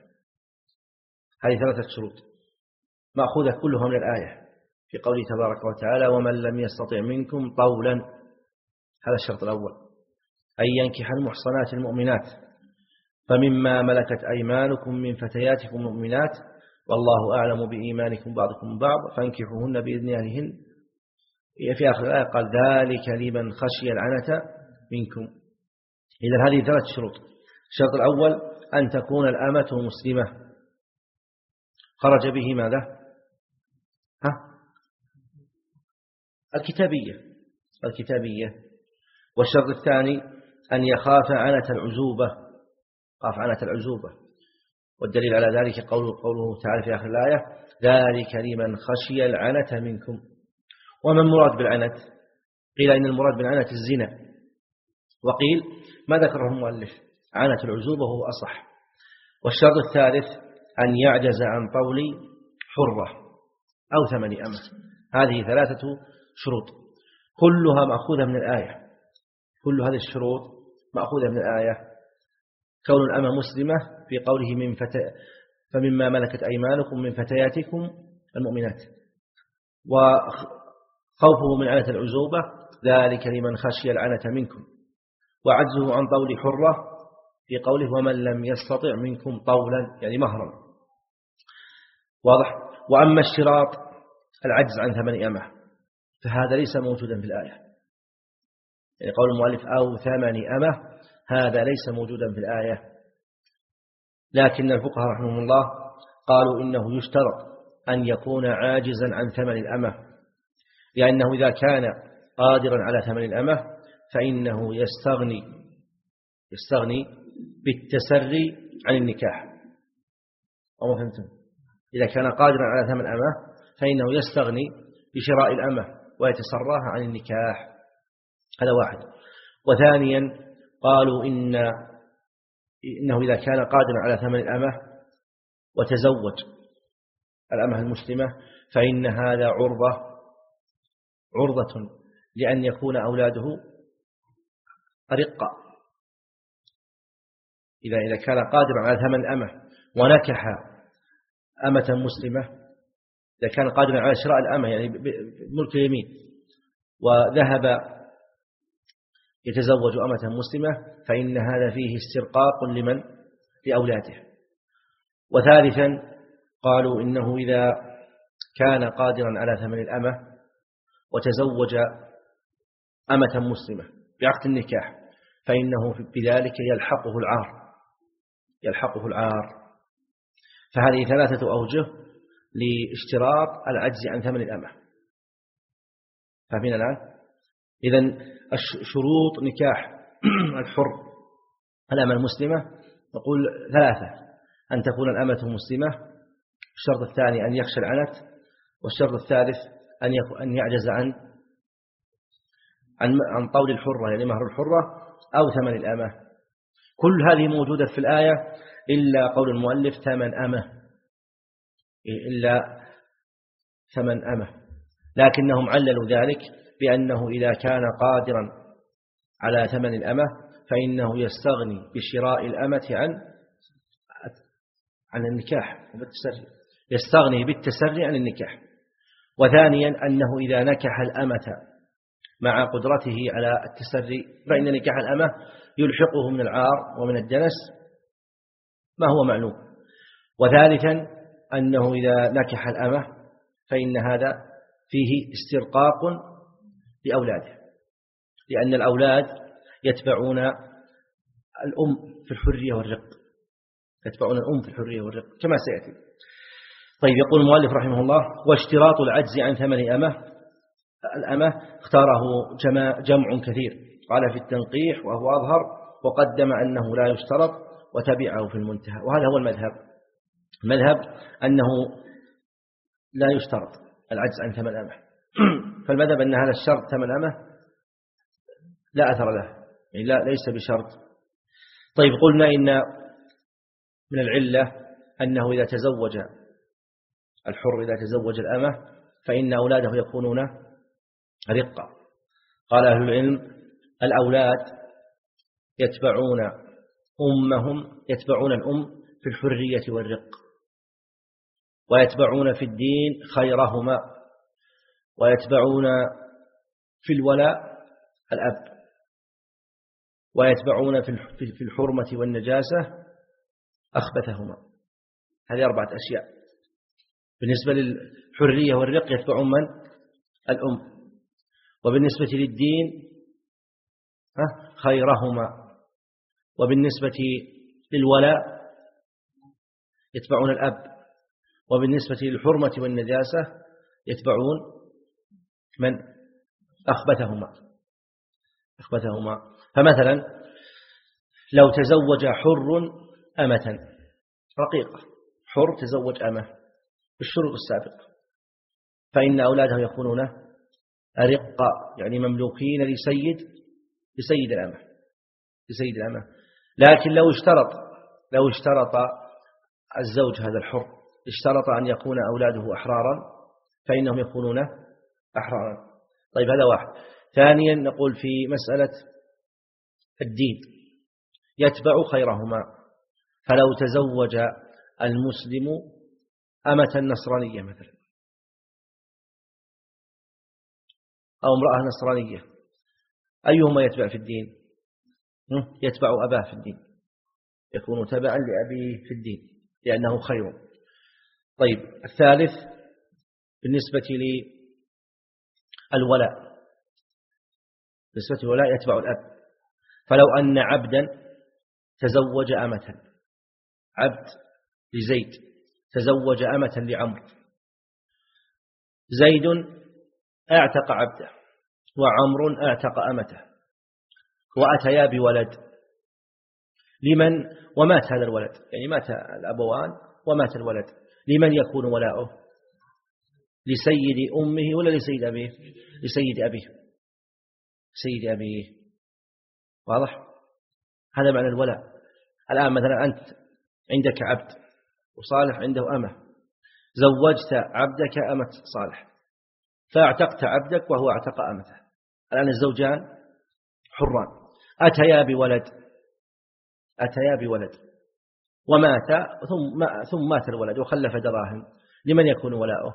S1: هذه ثلاثة شروط مأخوذة كلها من الآية في قوله تبارك وتعالى: ومن لم يستطع منكم طولا. هذا الشرط الأول، أن ينكح المحصنات المؤمنات، فمما ملكت أيمانكم من فتياتكم المؤمنات والله أعلم بإيمانكم بعضكم بعض فانكحوهن بإذن أهلهن. في آخر الآية قال: ذلك لمن خشي العنة منكم. إذن هذه ثلاث شروط. الشرط الأول أن تكون الأمة مسلمة، خرج به ماذا؟ ها؟ الكتابية الكتابية. والشرط الثاني أن يخاف عنة العزوبة، قاف عنة العزوبة. والدليل على ذلك قوله, قوله تعالى في آخر الآية ذلك لمن خشي العنة منكم. وما المراد بالعنة؟ قيل إن المراد بالعنة الزنا، وقيل ما ذكره المؤلف عنة العزوبة وهو أصح. والشرط الثالث أن يعجز عن طول حرة أو ثمن أمة. هذه ثلاثة شروط كلها مأخوذة من الآية، كل هذه الشروط مأخوذة من الآية. كون الأمة مسلمة في قوله من فتى فمما ملكت أيمانكم من فتياتكم المؤمنات، وخوفه من عنة العزوبة ذلك لمن خشي العنة منكم، وعجزه عن طول حرة في قوله ومن لم يستطع منكم طولا يعني مهرا. واضح. وأما اشتراط العجز عن ثمن أمة فهذا ليس موجودا في الآية، يعني قول المؤلف أو ثمن أمة هذا ليس موجودا في الآية. لكن الفقهاء رحمهم الله قالوا إنه يشترط أن يكون عاجزا عن ثمن الأمة، لأنه إذا كان قادرا على ثمن الأمة فإنه يستغني يستغني بالتسري عن النكاح. أو فهمتم؟ إذا كان قادرا على ثمن الأمة فإنه يستغني بشراء الأمة ويتسراها عن النكاح. هذا واحد. وثانيا قالوا إن إنه إذا كان قادرا على ثمن الأمة وتزوج الأمة المسلمة فإن هذا عرضة عرضة لأن يكون أولاده أرقة. إذا إذا كان قادرا على ثمن الأمة ونكح أمة مسلمة، إذا كان قادرا على شراء الأمة يعني بملك اليمين وذهب يتزوج أمة مسلمة فإن هذا فيه استرقاق لمن لأولاده. وثالثا قالوا إنه إذا كان قادرا على ثمن الأمة وتزوج أمة مسلمة بعقد النكاح فإنه بذلك يلحقه العار يلحقه العار. فهذه ثلاثة أوجه لاشتراط العجز عن ثمن الأمة. فاهمين الآن؟ إذن شروط نكاح الحر الأمة المسلمة نقول ثلاثة: أن تكون الأمة مسلمة، الشرط الثاني أن يخشى العنت، والشرط الثالث أن أن يعجز عن عن عن طول الحرة يعني مهر الحرة أو ثمن الأمة. كل هذه موجودة في الآية إلا قول المؤلف ثمن أمة، إلا ثمن أمة، لكنهم عللوا ذلك بأنه إذا كان قادرا على ثمن الأمة فإنه يستغني بشراء الأمة عن عن النكاح وبالتسري، يستغني بالتسري عن النكاح. وثانيا أنه إذا نكح الأمة مع قدرته على التسري فإن نكاح الأمة يلحقه من العار ومن الدنس ما هو معلوم. وثالثا أنه إذا نكح الأمة فإن هذا فيه استرقاق لأولاده، لأن الأولاد يتبعون الأم في الحرية والرق، يتبعون الأم في الحرية والرق كما سيأتي. طيب، يقول المؤلف رحمه الله: واشتراط العجز عن ثمن أمة الأمة اختاره جمع كثير، قال في التنقيح وهو أظهر، وقدم أنه لا يشترط وتبعه في المنتهى، وهذا هو المذهب. المذهب أنه لا يشترط العجز عن ثمن أمة. فالمذهب أن هذا الشرط ثمن أمة لا أثر له، يعني لا ليس بشرط. طيب، قلنا إن من العلة أنه إذا تزوج الحر إذا تزوج الأمة فإن أولاده يكونون رقة. قال أهل العلم: الأولاد يتبعون أمهم، يتبعون الأم في الحرية والرق، ويتبعون في الدين خيرهما، ويتبعون في الولاء الأب، ويتبعون في الحرمة والنجاسة أخبثهما. هذه أربعة أشياء. بالنسبة للحرية والرق يتبعون من؟ الأم. وبالنسبة للدين خيرهما. وبالنسبة للولاء يتبعون الأب. وبالنسبة للحرمة والنجاسة يتبعون من؟ أخبثهما أخبثهما. فمثلا لو تزوج حر أمة رقيقة، حر تزوج أمة بالشروط السابقة، فإن أولادهم يكونون أرقاء، يعني مملوكين لسيد لسيد الأمة لسيد الأمة. لكن لو اشترط لو اشترط الزوج هذا الحر اشترط أن يكون أولاده أحرارا فإنهم يكونون أحرارا. طيب هذا واحد. ثانيا نقول في مسألة الدين يتبع خيرهما، فلو تزوج المسلم أمة نصرانية مثلا أو امرأة نصرانية، أيهما يتبع في الدين؟ يتبع أباه في الدين، يكون تبعا لأبيه في الدين لأنه خير. طيب الثالث بالنسبة للولاء، بالنسبة للولاء يتبع الأب، فلو أن عبدا تزوج أمة، عبد لزيد تزوج أمة لعمر، زيد اعتق عبده وعمر اعتق أمته وأتيا بولد لمن ومات هذا الولد، يعني مات الأبوان ومات الولد، لمن يكون ولاؤه؟ لسيد أمه ولا لسيد أبيه؟ لسيد أبيه سيد أبيه. واضح؟ هذا معنى الولاء. الآن مثلا أنت عندك عبد وصالح عنده أمة، زوجت عبدك أمة صالح فاعتقت عبدك وهو اعتق أمته، الآن الزوجان حران، أتيا بولد أتيا بولد ومات ثم ثم مات الولد وخلف دراهم، لمن يكون ولاؤه؟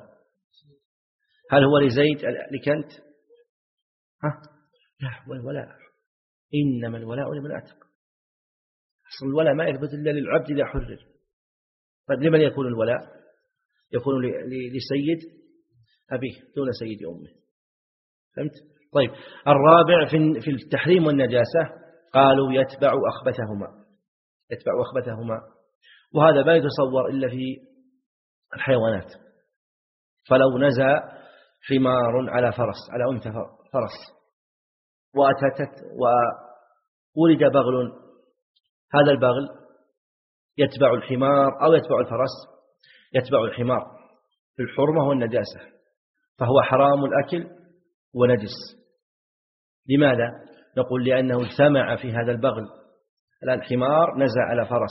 S1: هل هو لزيد لكنت؟ ها؟ لا، والولاء إنما الولاء لمن أعتق. أصل الولاء ما يثبت إلا للعبد إذا حرر. طيب لمن يكون الولاء؟ يكون لسيد أبيه دون سيد أمه. فهمت؟ طيب الرابع في التحريم والنجاسة قالوا يتبع أخبثهما، يتبع أخبثهما، وهذا ما يتصور إلا في الحيوانات. فلو نزى حمار على فرس على أنثى فرس وأتت وولد بغل، هذا البغل يتبع الحمار أو يتبع الفرس؟ يتبع الحمار في الحرمة والنجاسة، فهو حرام الأكل ونجس. لماذا؟ نقول لأنه اجتمع في هذا البغل. الآن حمار نزع على فرس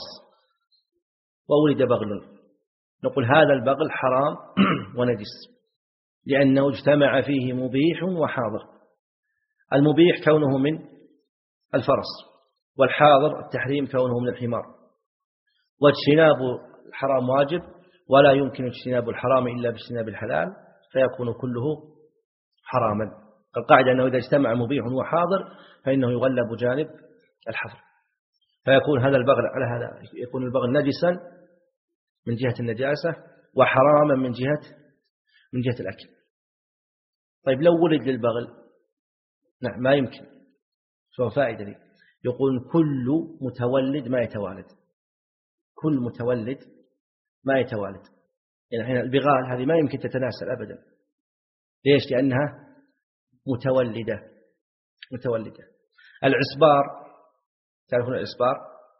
S1: وولد بغل، نقول هذا البغل حرام ونجس لأنه اجتمع فيه مبيح وحاضر. المبيح كونه من الفرس، والحاضر التحريم كونه من الحمار. واجتناب الحرام واجب، ولا يمكن اجتناب الحرام إلا باجتناب الحلال، فيكون كله حراما. القاعدة أنه إذا اجتمع مبيح وحاضر فإنه يغلب جانب الحظر، فيكون هذا البغل على هذا، يكون البغل نجسا من جهة النجاسة وحراما من جهة من جهة الأكل. طيب لو ولد للبغل، نعم ما يمكن، سوى فائدة لي، يقول كل متولد ما يتوالد، كل متولد ما يتوالد. يعني حين البغال هذه ما يمكن تتناسل أبدا. ليش؟ لأنها متولدة متولدة. العصبار، تعرفون العصبار؟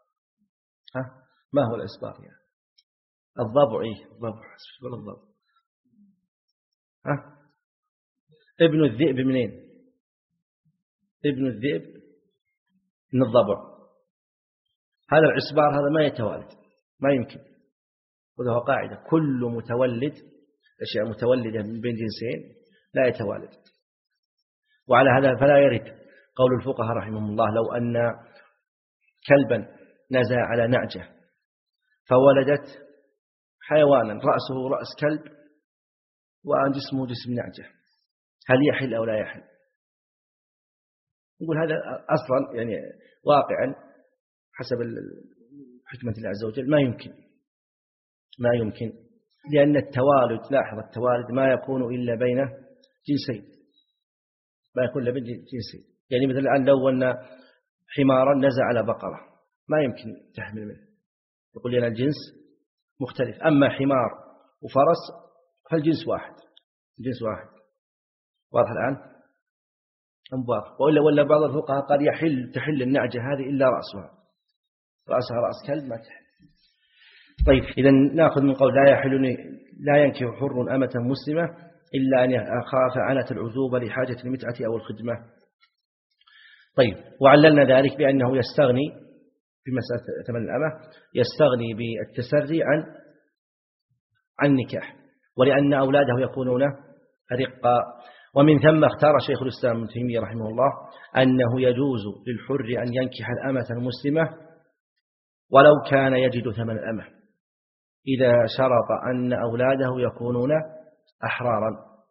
S1: ها؟ ما هو العصبار يعني؟ الضبع. إيه الضبع، ولا الضبع؟ ها؟ ابن الذئب منين؟ ابن الذئب من الضبع. هذا العصبار هذا ما يتوالد، ما يمكن. وهذا قاعدة، كل متولد، أشياء متولدة من بين جنسين لا يتوالد. وعلى هذا فلا يرد قول الفقهاء رحمهم الله لو أن كلبا نزع على نعجة فولدت حيوانا رأسه رأس كلب وجسمه جسم نعجة، هل يحل أو لا يحل؟ نقول هذا أصلا يعني واقعا حسب حكمة الله عز وجل ما يمكن ما يمكن لأن التوالد، لاحظ التوالد ما يكون إلا بين جنسين، ما يكون إلا بين جنسين. يعني مثل الآن لو أن حمارا نزع على بقرة ما يمكن تحمل منه، يقول لنا الجنس مختلف. أما حمار وفرس فالجنس واحد، الجنس واحد. واضح الآن؟ أمبار. وإلا ولا بعض الفقهاء قال يحل تحل النعجة هذه إلا رأسها، رأسها رأس كلب ما تحل. طيب إذا نأخذ من قول لا يحل لا ينكح حر أمة مسلمة إلا أن يخاف عنة العزوبة لحاجة المتعة أو الخدمة. طيب وعللنا ذلك بأنه يستغني في مسألة ثمن الأمة يستغني بالتسري عن عن النكاح، ولأن أولاده يكونون رقا. ومن ثم اختار شيخ الإسلام ابن تيمية رحمه الله أنه يجوز للحر أن ينكح الأمة المسلمة ولو كان يجد ثمن الأمة إذا شرط أن أولاده يكونون أحرارا.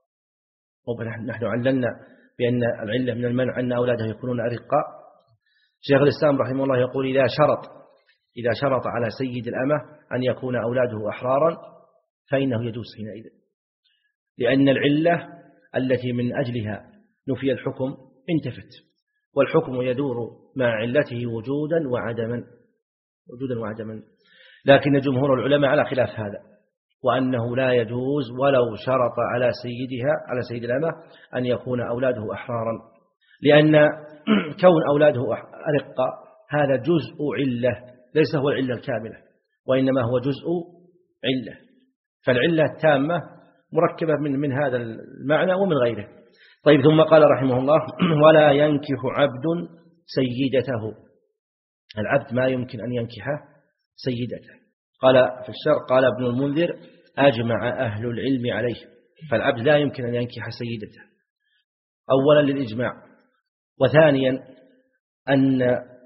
S1: نحن عللنا بأن العلة من المنع أن أولاده يكونون أرقا. شيخ الإسلام رحمه الله يقول إذا شرط إذا شرط على سيد الأمة أن يكون أولاده أحرارا فإنه يجوز حينئذ، لأن العلة التي من أجلها نفي الحكم انتفت، والحكم يدور مع علته وجودا وعدما وجودا وعدما. لكن جمهور العلماء على خلاف هذا، وأنه لا يجوز ولو شرط على سيدها على سيد الأمة أن يكون أولاده أحرارا، لأن كون أولاده أرقا هذا جزء علة ليس هو العلة الكاملة، وإنما هو جزء علة. فالعلة التامة مركبة من من هذا المعنى ومن غيره. طيب ثم قال رحمه الله ولا ينكح عبد سيدته. العبد ما يمكن أن ينكح سيدته. قال في الشرق قال ابن المنذر أجمع أهل العلم عليه، فالعبد لا يمكن أن ينكح سيدته أولا للإجماع، وثانيا أن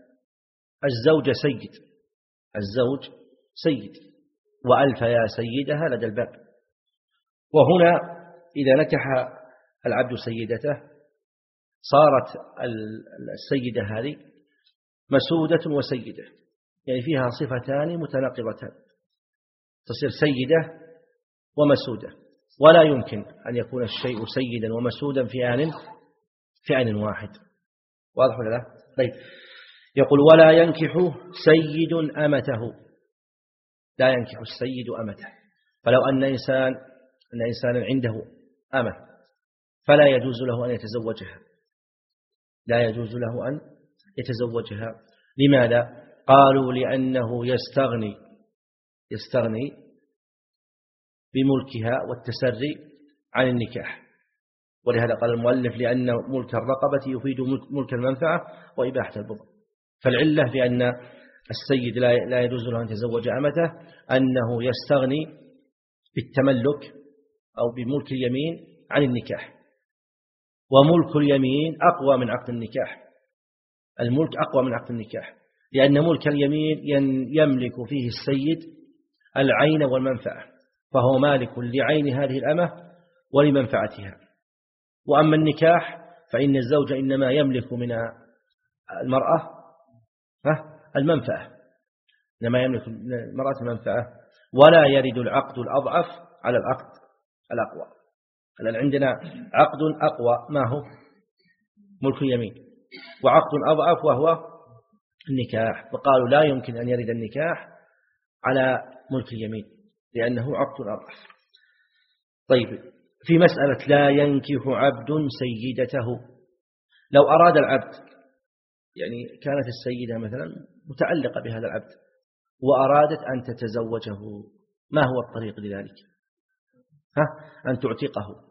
S1: الزوج سيد الزوج سيد وألف يا سيدها لدى الباب. وهنا إذا نكح العبد سيدته صارت السيدة هذه مسودة وسيدة، يعني فيها صفتان متناقضتان، تصير سيدة ومسودة، ولا يمكن أن يكون الشيء سيدا ومسودا في آن في آن واحد. واضح ولا لا؟ طيب يقول ولا ينكح سيد أمته. لا ينكح السيد أمته. فلو أن إنسان أن إنسانا عنده أمة فلا يجوز له أن يتزوجها لا يجوز له أن يتزوجها. لماذا؟ قالوا لأنه يستغني يستغني بملكها والتسري عن النكاح. ولهذا قال المؤلف لأن ملك الرقبة يفيد ملك المنفعة وإباحة البضع. فالعلة في أن السيد لا يجوز له أن يتزوج أمته أنه يستغني بالتملك أو بملك اليمين عن النكاح، وملك اليمين أقوى من عقد النكاح. الملك أقوى من عقد النكاح، لأن ملك اليمين يملك فيه السيد العين والمنفعة، فهو مالك لعين هذه الأمة ولمنفعتها. وأما النكاح فإن الزوج إنما يملك من المرأة المنفعة، إنما يملك من المرأة المنفعة، ولا يرد العقد الأضعف على العقد الأقوى. الآن عندنا عقد أقوى ما هو ملك اليمين، وعقد أضعف وهو النكاح، فقالوا لا يمكن أن يرد النكاح على ملك اليمين لأنه عقد أضعف. طيب في مسألة لا ينكح عبد سيدته، لو أراد العبد يعني كانت السيدة مثلا متعلقة بهذا العبد وأرادت أن تتزوجه، ما هو الطريق لذلك؟ ها؟ أن تعتقه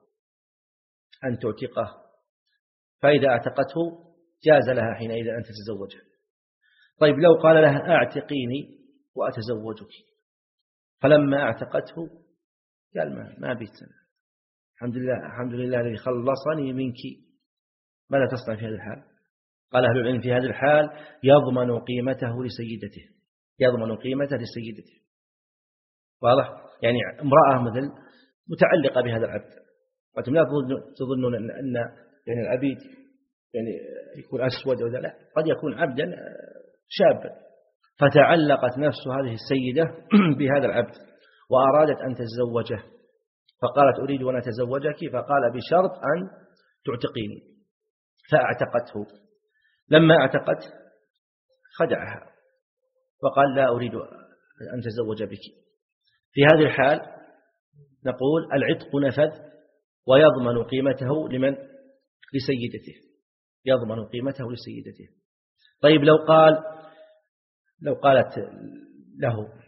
S1: أن تعتقه فإذا اعتقته جاز لها حينئذ أن تتزوجه. طيب لو قال لها أعتقيني وأتزوجك، فلما اعتقته قال ما ما بيت الحمد لله الحمد لله الذي خلصني منك، ماذا تصنع في هذا الحال؟ قال أهل العلم في هذا الحال يضمن قيمته لسيدته يضمن قيمته لسيدته. واضح؟ يعني امرأة مثل متعلقة بهذا العبد، وأنتم لا تظنون أن أن يعني العبيد يعني يكون أسود ولا لا، قد يكون عبدا شابا، فتعلقت نفس هذه السيدة بهذا العبد وأرادت أن تتزوجه، فقالت أريد أن أتزوجك، فقال بشرط أن تعتقيني، فاعتقته. لما اعتقت خدعها وقال لا أريد أن أتزوج بك. في هذه الحال نقول العتق نفذ ويضمن قيمته لمن؟ لسيدته يضمن قيمته لسيدته. طيب لو قال لو قالت له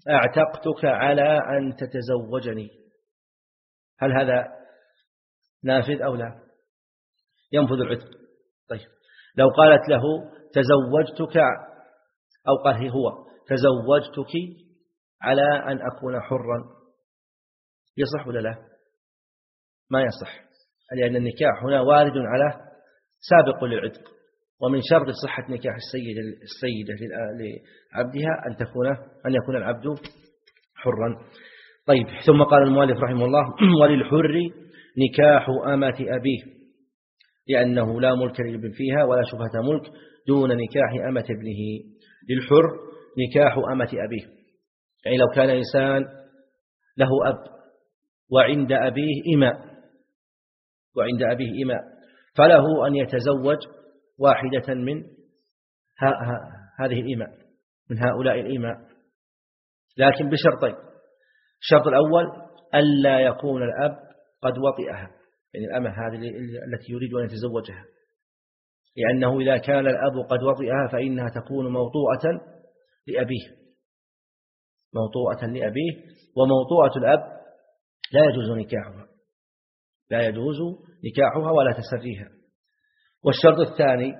S1: أعتقتك على أن تتزوجني، هل هذا نافذ أو لا؟ ينفذ العتق. طيب لو قالت له تزوجتك، أو قال هو تزوجتك على أن أكون حرا، يصح ولا لا؟ ما يصح، لأن النكاح هنا وارد على سابق للعتق، ومن شرط صحة نكاح السيدة السيدة لعبدها أن تكون أن يكون العبد حرا. طيب ثم قال المؤلف رحمه الله وللحر نكاح أمة أبيه، لأنه لا ملك للابن فيها ولا شبهة ملك دون نكاح أمة ابنه. للحر نكاح أمة أبيه، يعني لو كان إنسان له أب وعند أبيه إماء وعند أبيه إماء فله أن يتزوج واحدة من ها ها هذه الإماء من هؤلاء الإماء، لكن بشرطين. الشرط الأول ألا يكون الأب قد وطئها، يعني الأمة هذه التي يريد أن يتزوجها، لأنه إذا كان الأب قد وطئها فإنها تكون موطوءة لأبيه موطوءة لأبيه وموطوءة الأب لا يجوز نكاحها لا يجوز نكاحها ولا تسريها. والشرط الثاني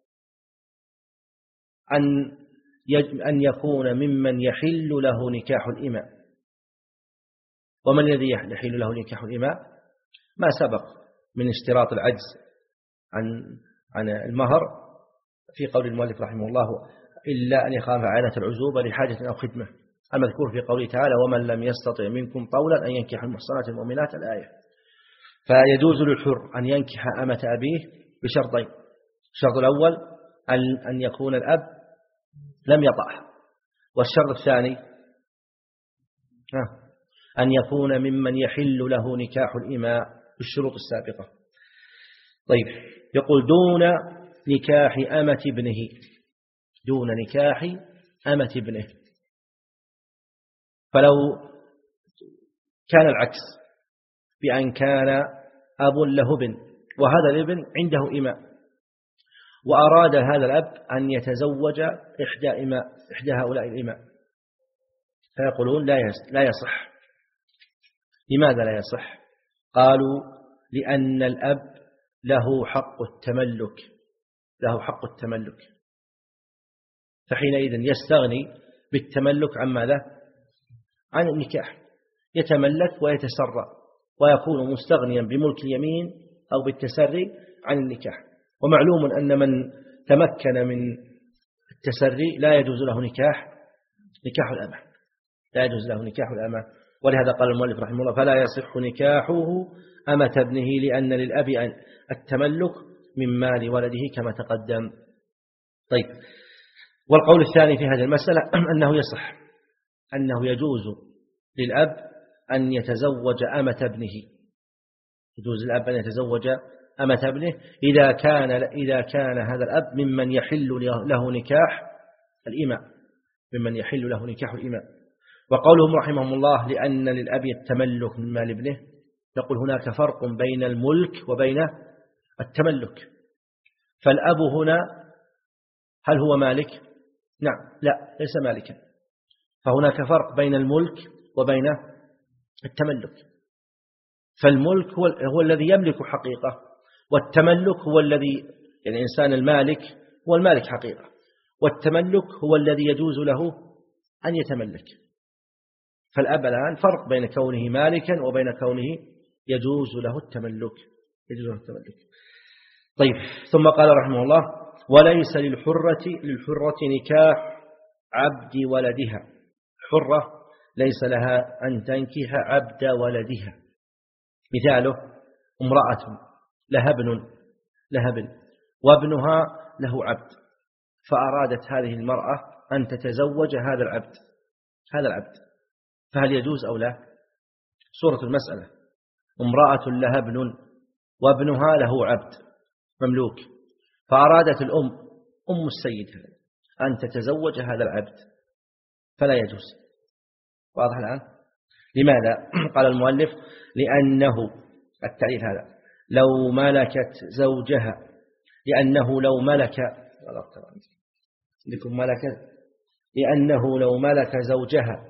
S1: أن أن يكون ممن يحل له نكاح الإماء. ومن الذي يحل له نكاح الإماء؟ ما سبق من اشتراط العجز عن عن المهر في قول المؤلف رحمه الله إلا أن يخاف عانة العزوبة لحاجة أو خدمة، المذكور في قوله تعالى ومن لم يستطع منكم طولا أن ينكح المحصنات المؤمنات الآية. فيجوز للحر أن ينكح أمة أبيه بشرطين. الشرط الأول أن يكون الأب لم يطعها، والشرط الثاني أن يكون ممن يحل له نكاح الإماء بالشروط السابقة. طيب يقول دون نكاح أمة ابنه دون نكاح أمة ابنه. فلو كان العكس بأن كان أب له ابن وهذا الابن عنده إماء وأراد هذا الأب أن يتزوج إحدى إماء إحدى هؤلاء الإماء، فيقولون لا يصح. لماذا لا يصح؟ قالوا لأن الأب له حق التملك له حق التملك فحينئذ يستغني بالتملك عن ماذا؟ عن النكاح، يتملك ويتسرى ويكون مستغنيا بملك اليمين أو بالتسري عن النكاح. ومعلوم أن من تمكن من التسري لا يجوز له نكاح نكاح الأمة لا يجوز له نكاح الأمة. ولهذا قال المؤلف رحمه الله فلا يصح نكاحه أمة ابنه لأن للأب التملك من مال ولده كما تقدم. طيب والقول الثاني في هذه المسألة أنه يصح أنه يجوز للأب أن يتزوج أمة ابنه يجوز للأب أن يتزوج أمة ابنه إذا كان إذا كان هذا الأب ممن يحل له نكاح الإماء ممن يحل له نكاح الإماء. وقولهم رحمهم الله لأن للأب التملك من مال ابنه، يقول هناك فرق بين الملك وبين التملك. فالأب هنا هل هو مالك؟ نعم لا ليس مالكا. فهناك فرق بين الملك وبين التملك. فالملك هو, هو الذي يملك حقيقة، والتملك هو الذي يعني الإنسان المالك هو المالك حقيقة، والتملك هو الذي يجوز له أن يتملك. فالأب الآن فرق بين كونه مالكا وبين كونه يجوز له التملك يجوز له التملك. طيب ثم قال رحمه الله وليس للحرة للحرة نكاح عبد ولدها. الحرة ليس لها أن تنكح عبد ولدها. مثاله امرأة لها ابن لها ابن وابنها له عبد، فأرادت هذه المرأة أن تتزوج هذا العبد هذا العبد فهل يجوز أو لا؟ صورة المسألة امرأة لها ابن وابنها له عبد مملوك، فأرادت الأم أم السيد أن تتزوج هذا العبد فلا يجوز. واضح الآن؟ لماذا؟ قال المؤلف لأنه التعريف هذا لو ملكت زوجها لأنه لو ملك لكم ملكت لأنه لو ملك زوجها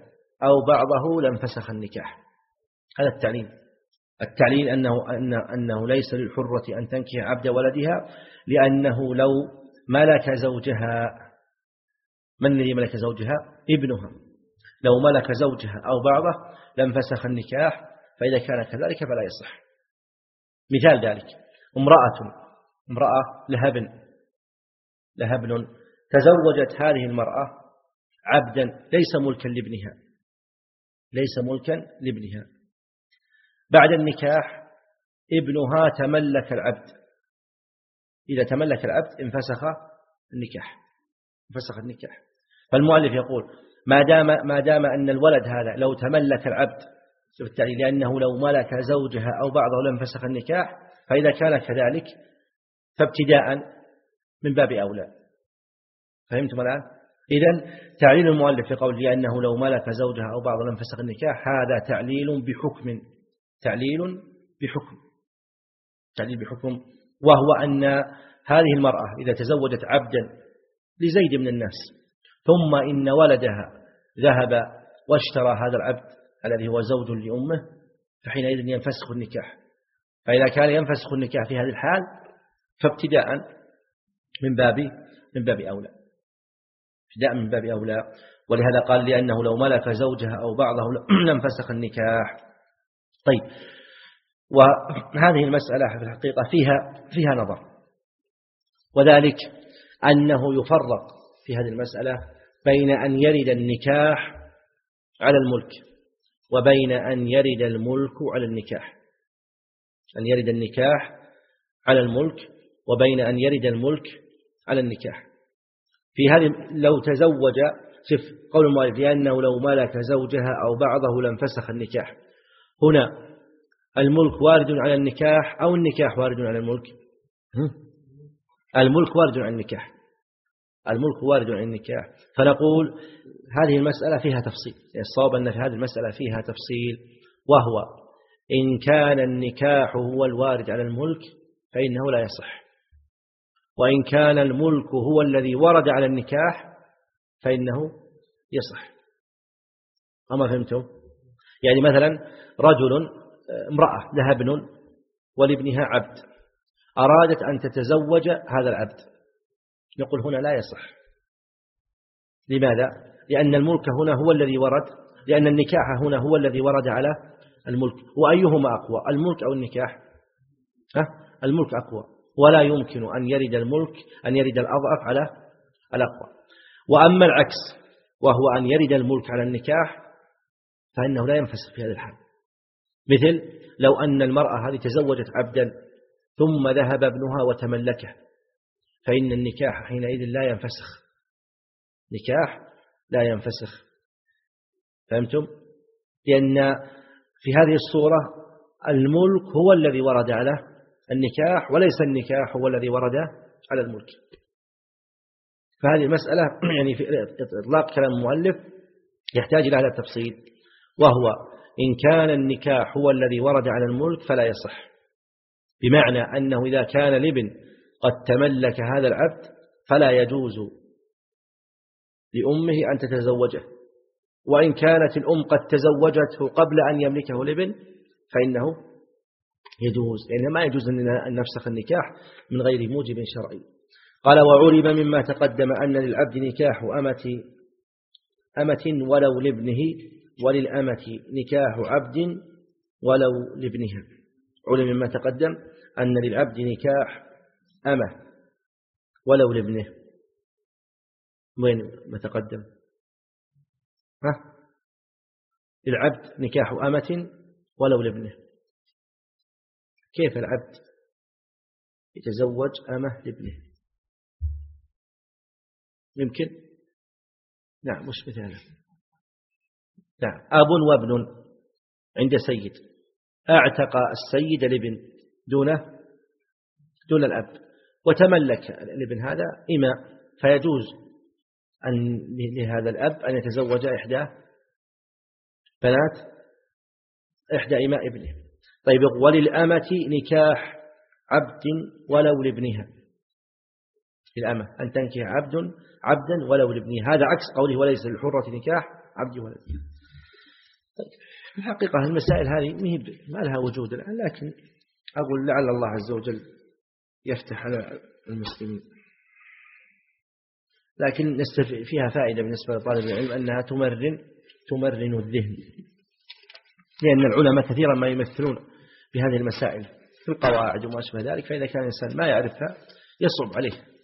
S1: أو بعضه لانفسخ النكاح. هذا التعليل. التعليل أنه, أن أنه ليس للحرة أن تنكح عبد ولدها، لأنه لو ملك زوجها، من الذي ملك زوجها؟ ابنها. لو ملك زوجها أو بعضه لانفسخ النكاح، فإذا كان كذلك فلا يصح. مثال ذلك امرأة امرأة لها ابن لها ابن تزوجت هذه المرأة عبدا ليس ملكا لابنها ليس ملكا لابنها بعد النكاح ابنها تملك العبد. إذا تملك العبد انفسخ النكاح انفسخ النكاح. فالمؤلف يقول ما دام ما دام أن الولد هذا لو تملك العبد، بالتالي لأنه لو ملك زوجها أو بعضه لانفسخ النكاح، فإذا كان كذلك فابتداء من باب أولى. فهمتم الآن؟ إذن تعليل المؤلف في قوله لأنه لو ملك زوجها أو بعضه لانفسخ النكاح، هذا تعليل بحكم تعليل بحكم تعليل بحكم وهو أن هذه المرأة إذا تزوجت عبدا لزيد من الناس ثم إن ولدها ذهب واشترى هذا العبد الذي هو زوج لأمه، فحينئذ ينفسخ النكاح. فإذا كان ينفسخ النكاح في هذه الحال فابتداء من باب من باب أولى ابتداء من باب أولى. ولهذا قال لأنه لو ملك زوجها أو بعضه لانفسخ النكاح. طيب، وهذه المسألة في الحقيقة فيها فيها نظر، وذلك أنه يفرق في هذه المسألة بين أن يرد النكاح على الملك وبين أن يرد الملك على النكاح. أن يرد النكاح على الملك وبين أن يرد الملك على النكاح. في هذه لو تزوج، شوف قول المؤلف لأنه لو ملك زوجها أو بعضه لانفسخ النكاح، هنا الملك وارد على النكاح أو النكاح وارد على الملك؟ الملك وارد على النكاح الملك وارد على النكاح. فنقول هذه المسألة فيها تفصيل، الصواب أن في هذه المسألة فيها تفصيل، وهو إن كان النكاح هو الوارد على الملك فإنه لا يصح، وإن كان الملك هو الذي ورد على النكاح فإنه يصح. أما فهمتم؟ يعني مثلا رجل امرأة لها ابن ولابنها عبد، أرادت أن تتزوج هذا العبد، نقول هنا لا يصح. لماذا؟ لأن الملك هنا هو الذي ورد، لأن النكاح هنا هو الذي ورد على الملك. وأيهما أقوى، الملك أو النكاح؟ ها؟ الملك أقوى، ولا يمكن أن يرد الملك أن يرد الأضعف على الأقوى. وأما العكس وهو أن يرد الملك على النكاح فإنه لا ينفسخ في هذا الحال. مثل لو أن المرأة هذه تزوجت عبدا ثم ذهب ابنها وتملكه، فإن النكاح حينئذ لا ينفسخ، نكاح لا ينفسخ. فهمتم؟ لأن في هذه الصورة الملك هو الذي ورد على النكاح وليس النكاح هو الذي ورد على الملك. فهذه المسألة يعني في إطلاق كلام المؤلف يحتاج إلى هذا التفصيل، وهو إن كان النكاح هو الذي ورد على الملك فلا يصح، بمعنى أنه إذا كان الابن قد تملك هذا العبد فلا يجوز لأمه أن تتزوجه، وإن كانت الأم قد تزوجته قبل أن يملكه الابن فإنه يجوز، لأنه ما يجوز أن نفسخ النكاح من غير موجب شرعي. قال وعلم مما تقدم أن للعبد نكاح أمة أمة ولو لابنه، وللأمة نكاح عبد ولو لابنها. علم مما تقدم أن للعبد نكاح أمة ولو لابنه. وين ما تقدم؟ ها؟ للعبد نكاح أمة ولو لابنه. كيف العبد يتزوج أمة لابنه؟ يمكن؟ نعم، مش مثاله. نعم، أب وابن عند سيد، اعتق السيد الابن دونه دون الأب، وتملك الابن هذا إماء، فيجوز أن لهذا الأب أن يتزوج إحدى بنات إحدى إماء ابنه. طيب، وللأمة نكاح عبد ولو لابنها، الأمة أن تنكح عبد عبدا ولو لابنها، هذا عكس قوله وليس للحرة نكاح عبد ولد. في الحقيقة المسائل هذه ما لها وجود الآن، لكن أقول لعل الله عز وجل يفتح على المسلمين. لكن فيها فائدة بالنسبة لطالب العلم أنها تمرن تمرن الذهن، لأن العلماء كثيرا ما يمثلون بهذه المسائل في القواعد وما أشبه ذلك، فإذا كان الإنسان ما يعرفها يصعب عليه